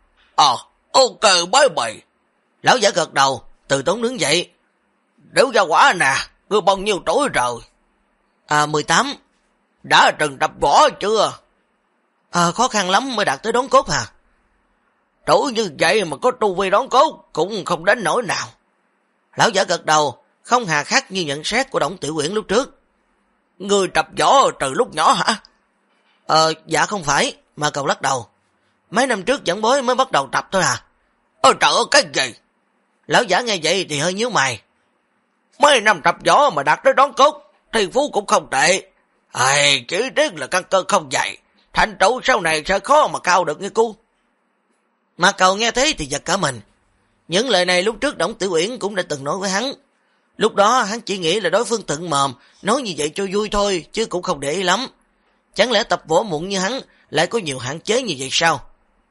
Ok bye bye. Lão giả gật đầu, từ tốn đứng dậy. Điểu gia quả nè, ngươi bao nhiêu tuổi rồi? 18. Đã từng tập võ chưa? Khó khăn lắm mới đạt tới đón cốt hả? Tuổi như vậy mà có tu vi đón cốt cũng không đến nỗi nào. Lão giả gật đầu, không hà khắc như nhận xét của Đổng Tiểu Uyển lúc trước. Ngươi tập võ từ lúc nhỏ hả? Dạ không phải, mà Cầu lắc đầu. Mấy năm trước dẫn bối mới bắt đầu tập thôi à. Trời ơi cái gì? Lão giả nghe vậy thì hơi nhíu mày. Mấy năm tập võ mà đạt tới đón cốt, thiên phú cũng không tệ. Chỉ tiếc là căn cơ không dày, thành tựu sau này sẽ khó mà cao được như cu. Mà Cầu nghe thế thì giật cả mình. Những lời này lúc trước Đổng Tiểu Uyển cũng đã từng nói với hắn. Lúc đó hắn chỉ nghĩ là đối phương tận mồm, nói như vậy cho vui thôi, chứ cũng không để ý lắm. Chẳng lẽ tập võ muộn như hắn lại có nhiều hạn chế như vậy sao?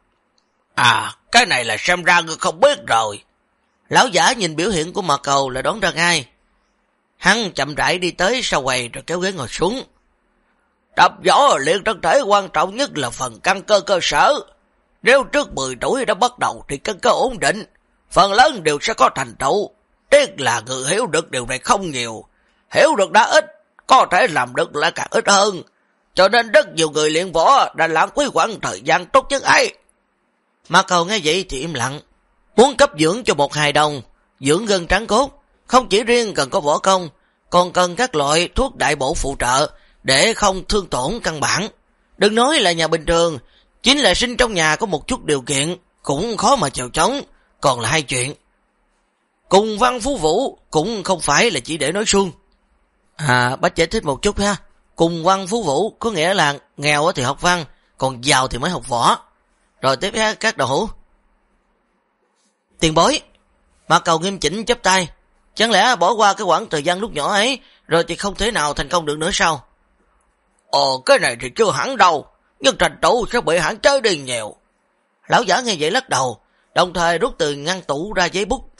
Cái này là xem ra ngươi không biết rồi. Lão giả nhìn biểu hiện của Mạc Cầu là đoán ra ngay. Hắn chậm rãi đi tới sau quầy rồi kéo ghế ngồi xuống. Tập võ luyện thân thể quan trọng nhất là phần căn cơ cơ sở. Nếu trước 10 tuổi đã bắt đầu thì căn cơ ổn định, phần lớn đều sẽ có thành tựu. Tiếc là người hiểu được điều này không nhiều. Hiểu được đã ít, có thể làm được lại càng ít hơn. Cho nên rất nhiều người luyện võ đã lãng phí khoảng thời gian tốt nhất ấy. Mạc Cầu nghe vậy thì im lặng. Muốn cấp dưỡng cho một hài đồng, dưỡng gân trắng cốt, không chỉ riêng cần có võ công, còn cần các loại thuốc đại bổ phụ trợ để không thương tổn căn bản. Đừng nói là nhà bình thường, chính là sinh trong nhà có một chút điều kiện cũng khó mà chèo chống, còn là hai chuyện. Cùng văn phú vũ cũng không phải là chỉ để nói suông. Bác giải thích một chút ha. Cùng văn phú vũ có nghĩa là nghèo thì học văn, còn giàu thì mới học võ. Rồi tiếp theo các đầu hữu. Tiền bối. Mạc Cầu nghiêm chỉnh chắp tay. Chẳng lẽ bỏ qua cái quãng thời gian lúc nhỏ ấy rồi thì không thể nào thành công được nữa sao? Cái này thì chưa hẳn đâu, nhưng thành tựu sẽ bị hạn chế đi nhiều. Lão giả nghe vậy lắc đầu, đồng thời rút từ ngăn tủ ra giấy bút.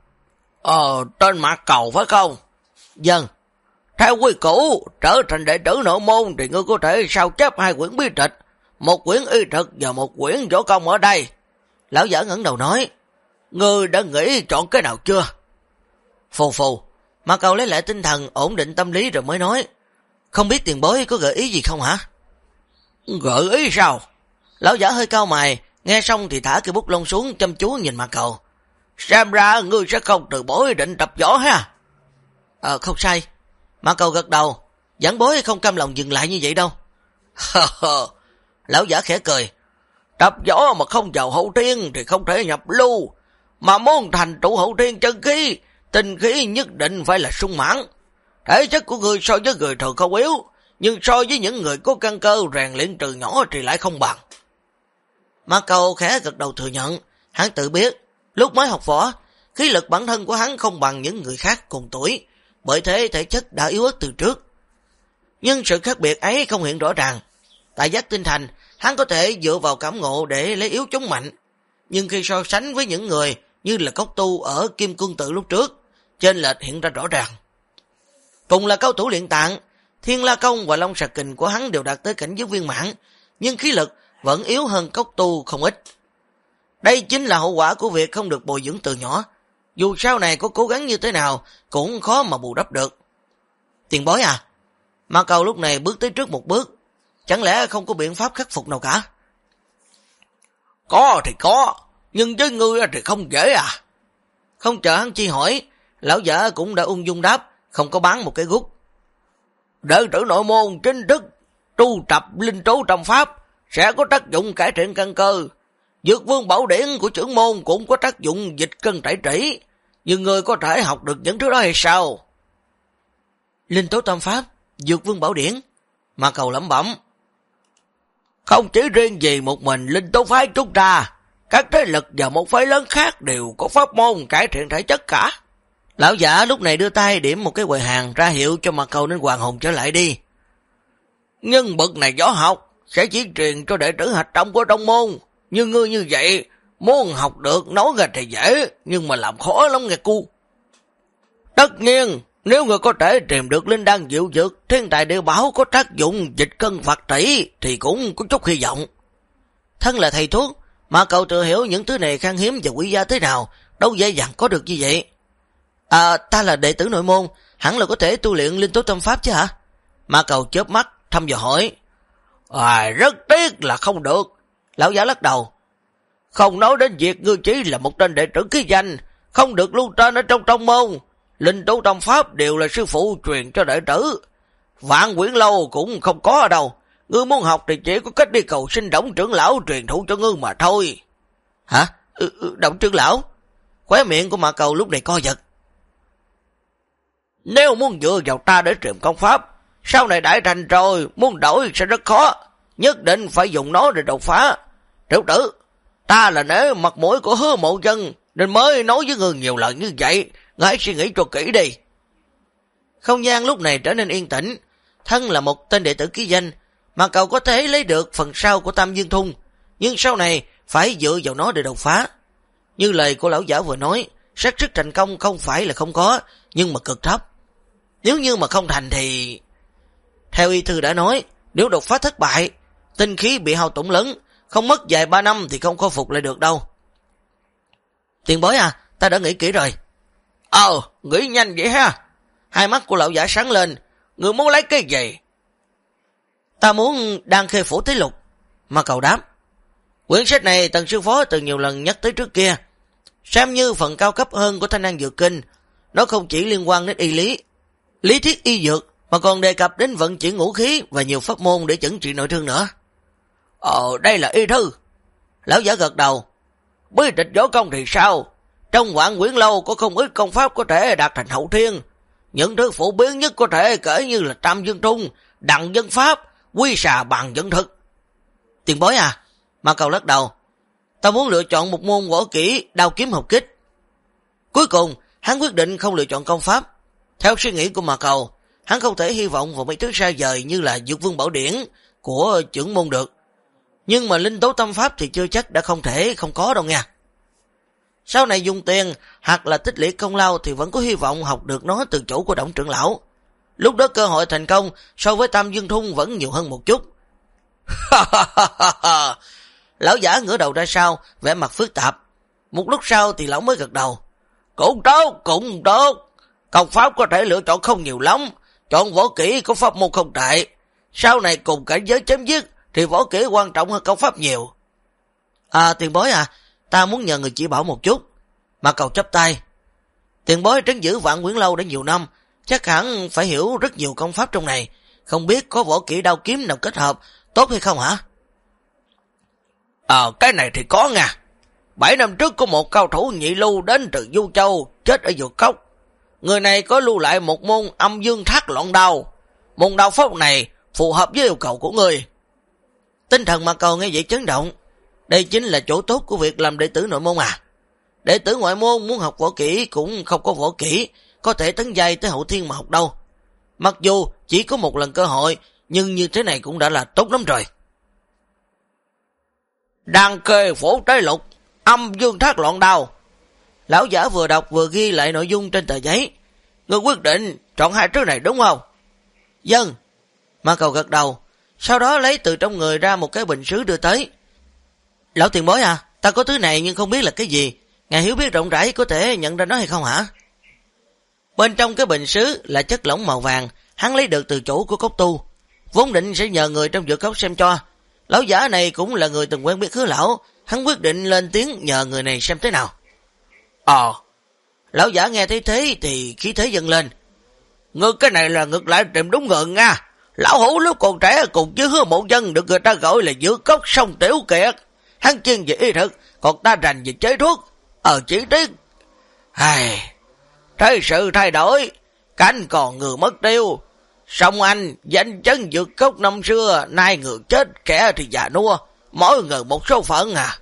Tên Mạc Cầu phải không? Vâng. Theo quy củ, trở thành đệ tử nội môn thì ngươi có thể sao chép 2 quyển bí tịch, 1 quyển y thực và 1 quyển võ công ở đây. Lão giả ngẩng đầu nói. Ngươi đã nghĩ chọn cái nào chưa? Phù. Mạc Cầu lấy lại tinh thần, ổn định tâm lý rồi mới nói. Không biết tiền bối có gợi ý gì không hả? Gợi ý sao? Lão giả hơi cau mày, nghe xong thì thả cây bút lông xuống chăm chú nhìn Mạc Cầu. Xem ra ngươi sẽ không từ bỏ ý định tập võ ha? Không sai. Mạc Cầu gật đầu, giảng bối không cam lòng dừng lại như vậy đâu. Lão giả khẽ cười. Tập võ mà không vào hậu thiên thì không thể nhập lưu, mà muốn thành trụ hậu thiên chân khí, tinh khí nhất định phải là sung mãn. Thể chất của người so với người thường không yếu, nhưng so với những người có căn cơ rèn luyện từ nhỏ thì lại không bằng. Mạc Cầu khẽ gật đầu thừa nhận, hắn tự biết, lúc mới học võ, Khí lực bản thân của hắn không bằng những người khác cùng tuổi, bởi thế thể chất đã yếu ớt từ trước. Nhưng sự khác biệt ấy không hiện rõ ràng. Tại Giác Tinh Thành, hắn có thể dựa vào cảm ngộ để lấy yếu chống mạnh. Nhưng khi so sánh với những người như là Cốc Tu ở Kim Cương Tự lúc trước, chênh lệch hiện ra rõ ràng. Cùng là cao thủ luyện tạng, Thiên La Công và Long Xà Kình của hắn đều đạt tới cảnh giới viên mãn, nhưng khí lực vẫn yếu hơn Cốc Tu không ít. Đây chính là hậu quả của việc không được bồi dưỡng từ nhỏ. Dù sau này có cố gắng như thế nào, cũng khó mà bù đắp được. Tiền bối à? Ma Cầu lúc này bước tới trước một bước. Chẳng lẽ không có biện pháp khắc phục nào cả? Có thì có, nhưng với ngươi thì không dễ à. Không chờ hắn chi hỏi, lão giả cũng đã ung dung đáp, không có bán một cái gút. Đệ tử nội môn chính thức tu tập linh tố trong pháp sẽ có tác dụng cải thiện căn cơ. Dược Vương Bảo Điển của trưởng môn cũng có tác dụng dịch cân tẩy trĩ, nhưng ngươi có thể học được những thứ đó hay sao? Linh tố tâm pháp, Dược Vương Bảo Điển. Ma Cầu lẩm bẩm. Không chỉ riêng gì một mình linh tố phái chúng ta, các thế lực và một phái lớn khác đều có pháp môn cải thiện thể chất cả. Lão giả lúc này đưa tay điểm một cái quầy hàng ra hiệu cho Ma Cầu nên hoàn hồn trở lại đi. Nhưng bậc này võ học sẽ chỉ truyền cho đệ tử hạch tâm của tông môn. Như ngươi như vậy, muốn học được nói ra thì dễ, nhưng mà làm khó lắm nghe cu. Tất nhiên, nếu người có thể tìm được linh đan diệu dược, thiên tài địa bảo có tác dụng dịch cân phạt trĩ thì cũng có chút hy vọng. Thân là thầy thuốc, mà cậu tự hiểu những thứ này khan hiếm và quý giá thế nào, đâu dễ dàng có được như vậy. Ta là đệ tử nội môn, hẳn là có thể tu luyện linh tố tâm pháp chứ hả? Ma Cầu chớp mắt, thăm dò hỏi. Rất tiếc là không được. Lão giả lắc đầu. Không nói đến việc ngươi chỉ là một tên đệ tử ký danh, không được lưu tên ở trong tông môn. Linh tố tâm pháp đều là sư phụ truyền cho đệ tử. Vạn Quyển Lâu cũng không có ở đâu. Ngươi muốn học thì chỉ có cách đi cầu xin Đổng trưởng lão truyền thụ cho ngươi mà thôi. Hả? Đổng trưởng lão? Khóe miệng của Ma Cầu lúc này co giật. Nếu muốn dựa vào ta để truyền công pháp, sau này đại thành rồi, muốn đổi sẽ rất khó. Nhất định phải dùng nó để đột phá. Tiểu tử, ta là nể mặt mũi của Hứa Mộ Dân, nên mới nói với người nhiều lần như vậy. Ngươi hãy suy nghĩ cho kỹ đi. Không gian lúc này trở nên yên tĩnh. Thân là một tên đệ tử ký danh, mà cậu có thể lấy được phần sau của Tam Dương Thung, nhưng sau này phải dựa vào nó để đột phá. Như lời của lão giả vừa nói, xác suất thành công không phải là không có, nhưng mà cực thấp. Nếu như mà không thành thì... Theo y thư đã nói, nếu đột phá thất bại, tinh khí bị hao tổn lớn, không mất vài 3 năm thì không khôi phục lại được đâu. Tiền bối à, ta đã nghĩ kỹ rồi. Nghĩ nhanh vậy ha. Hai mắt của lão giả sáng lên. Ngươi muốn lấy cái gì? Ta muốn Đan Khê Phổ Thế Lục. Ma Cầu đáp. Quyển sách này Tần sư phó từng nhiều lần nhắc tới trước kia, xem như phần cao cấp hơn của Thanh An Dược Kinh. Nó không chỉ liên quan đến y lý, lý thuyết y dược, mà còn đề cập đến vận chuyển ngũ khí và nhiều pháp môn để chẩn trị nội thương nữa. Đây là y thư. Lão giả gật đầu. Bí tịch võ công thì sao? Trong Vạn Quyển Lâu có không ít công pháp có thể đạt thành hậu thiên. Những thứ phổ biến nhất có thể kể như là Tam Dương Trung, Đặng Dân Pháp, Quy Xà Bằng Dân Thực. Tiền bối à? Ma Cầu lắc đầu. Ta muốn lựa chọn một môn võ kỹ đao kiếm hợp kích. Cuối cùng, hắn quyết định không lựa chọn công pháp. Theo suy nghĩ của Ma Cầu, hắn không thể hy vọng vào mấy thứ xa vời như là Dược Vương Bảo Điển của trưởng môn được. Nhưng mà linh tố tâm pháp thì chưa chắc đã không thể không có đâu nha. Sau này dùng tiền hoặc là tích lũy công lao thì vẫn có hy vọng học được nó từ chỗ của Đổng trưởng lão. Lúc đó cơ hội thành công so với Tam Dương Thung vẫn nhiều hơn một chút. Lão giả ngửa đầu ra sau, vẻ mặt phức tạp. Một lúc sau thì lão mới gật đầu. Cũng tốt. Công pháp có thể lựa chọn không nhiều lắm. Chọn võ kỹ có pháp môn không tệ. Sau này cùng cảnh giới chém giết thì võ kỹ quan trọng hơn công pháp nhiều. Tiền bối à, ta muốn nhờ người chỉ bảo một chút. Ma Cầu chắp tay. Tiền bối trấn giữ Vạn Quyển Lâu đã nhiều năm, chắc hẳn phải hiểu rất nhiều công pháp trong này. Không biết có võ kỹ đao kiếm nào kết hợp tốt hay không hả? Cái này thì có nha. 7 năm trước có một cao thủ nhị lưu đến từ Du Châu, chết ở Dược Cốc. Người này có lưu lại một môn Âm Dương Thác Loạn Đao. Môn đao pháp này phù hợp với yêu cầu của người. Tinh thần Ma Cầu nghe vậy chấn động. Đây chính là chỗ tốt của việc làm đệ tử nội môn à? Đệ tử ngoại môn muốn học võ kỹ cũng không có võ kỹ, có thể tấn giai tới hậu thiên mà học đâu. Mặc dù chỉ có một lần cơ hội, nhưng như thế này cũng đã là tốt lắm rồi. Đăng kê phổ trái lục, âm dương thác loạn đao. Lão giả vừa đọc vừa ghi lại nội dung trên tờ giấy. Ngươi quyết định chọn hai thứ này đúng không? Vâng. Ma Cầu gật đầu, sau đó lấy từ trong người ra một cái bình sứ đưa tới. Lão tiền bối à, ta có thứ này nhưng không biết là cái gì. Ngài hiểu biết rộng rãi có thể nhận ra nó hay không hả? Bên trong cái bình sứ là chất lỏng màu vàng, hắn lấy được từ chỗ của Cốc Tu. Vốn định sẽ nhờ người trong dược cốc xem cho. Lão giả này cũng là người từng quen biết Hứa lão, hắn quyết định lên tiếng nhờ người này xem thế nào. Lão giả nghe thấy thế thì khí thế dâng lên. Ngươi cái này là ngược lại tìm đúng người nha. Lão hữu lúc còn trẻ cùng với Hứa Mộ Dân được người ta gọi là dược cốc sông Tiểu Kiệt. Hắn chuyên về y thực, còn ta rành về chế thuốc. Chỉ tiếc. Thế sự thay đổi, cánh còn người mất tiêu. Song anh, danh chấn dược cốc năm xưa, nay người chết kẻ thì già nua, mỗi người một số phận à.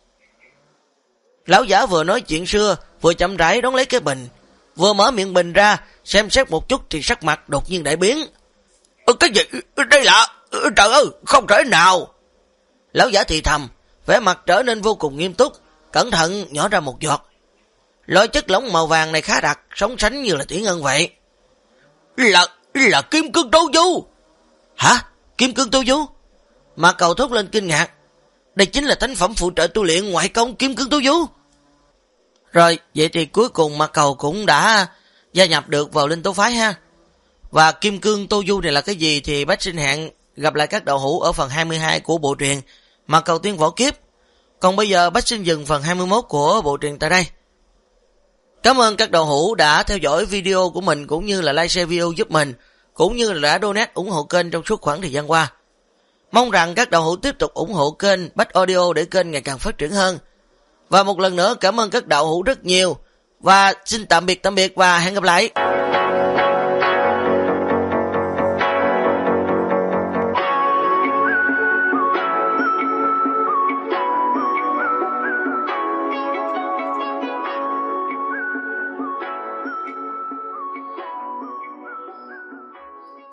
Lão giả vừa nói chuyện xưa, vừa chậm rãi đón lấy cái bình. Vừa mở miệng bình ra, xem xét một chút thì sắc mặt đột nhiên đại biến. Cái gì? Đây là... Trời ơi, không thể nào. Lão giả thì thầm, vẻ mặt trở nên vô cùng nghiêm túc, cẩn thận nhỏ ra một giọt. Loại chất lỏng màu vàng này khá đặc, sóng sánh như là thủy ngân vậy. Là kim cương tô du. Hả? Kim cương tô du? Ma Cầu thốt lên kinh ngạc. Đây chính là thánh phẩm phụ trợ tu luyện ngoại công kim cương tô du. Rồi, vậy thì cuối cùng Ma Cầu cũng đã gia nhập được vào Linh Tố Phái ha. Và kim cương tô du này là cái gì thì Bách xin hẹn gặp lại các đạo hữu ở phần 22 của bộ truyện Ma Cầu Tiên Võ Kiếp. Còn bây giờ Bách xin dừng phần 21 của bộ truyện tại đây. Cảm ơn các đạo hữu đã theo dõi video của mình cũng như là like share video giúp mình, cũng như là đã donate ủng hộ kênh trong suốt khoảng thời gian qua. Mong rằng các đạo hữu tiếp tục ủng hộ kênh Bách Audio để kênh ngày càng phát triển hơn. Và một lần nữa cảm ơn các đạo hữu rất nhiều. Và xin tạm biệt và hẹn gặp lại.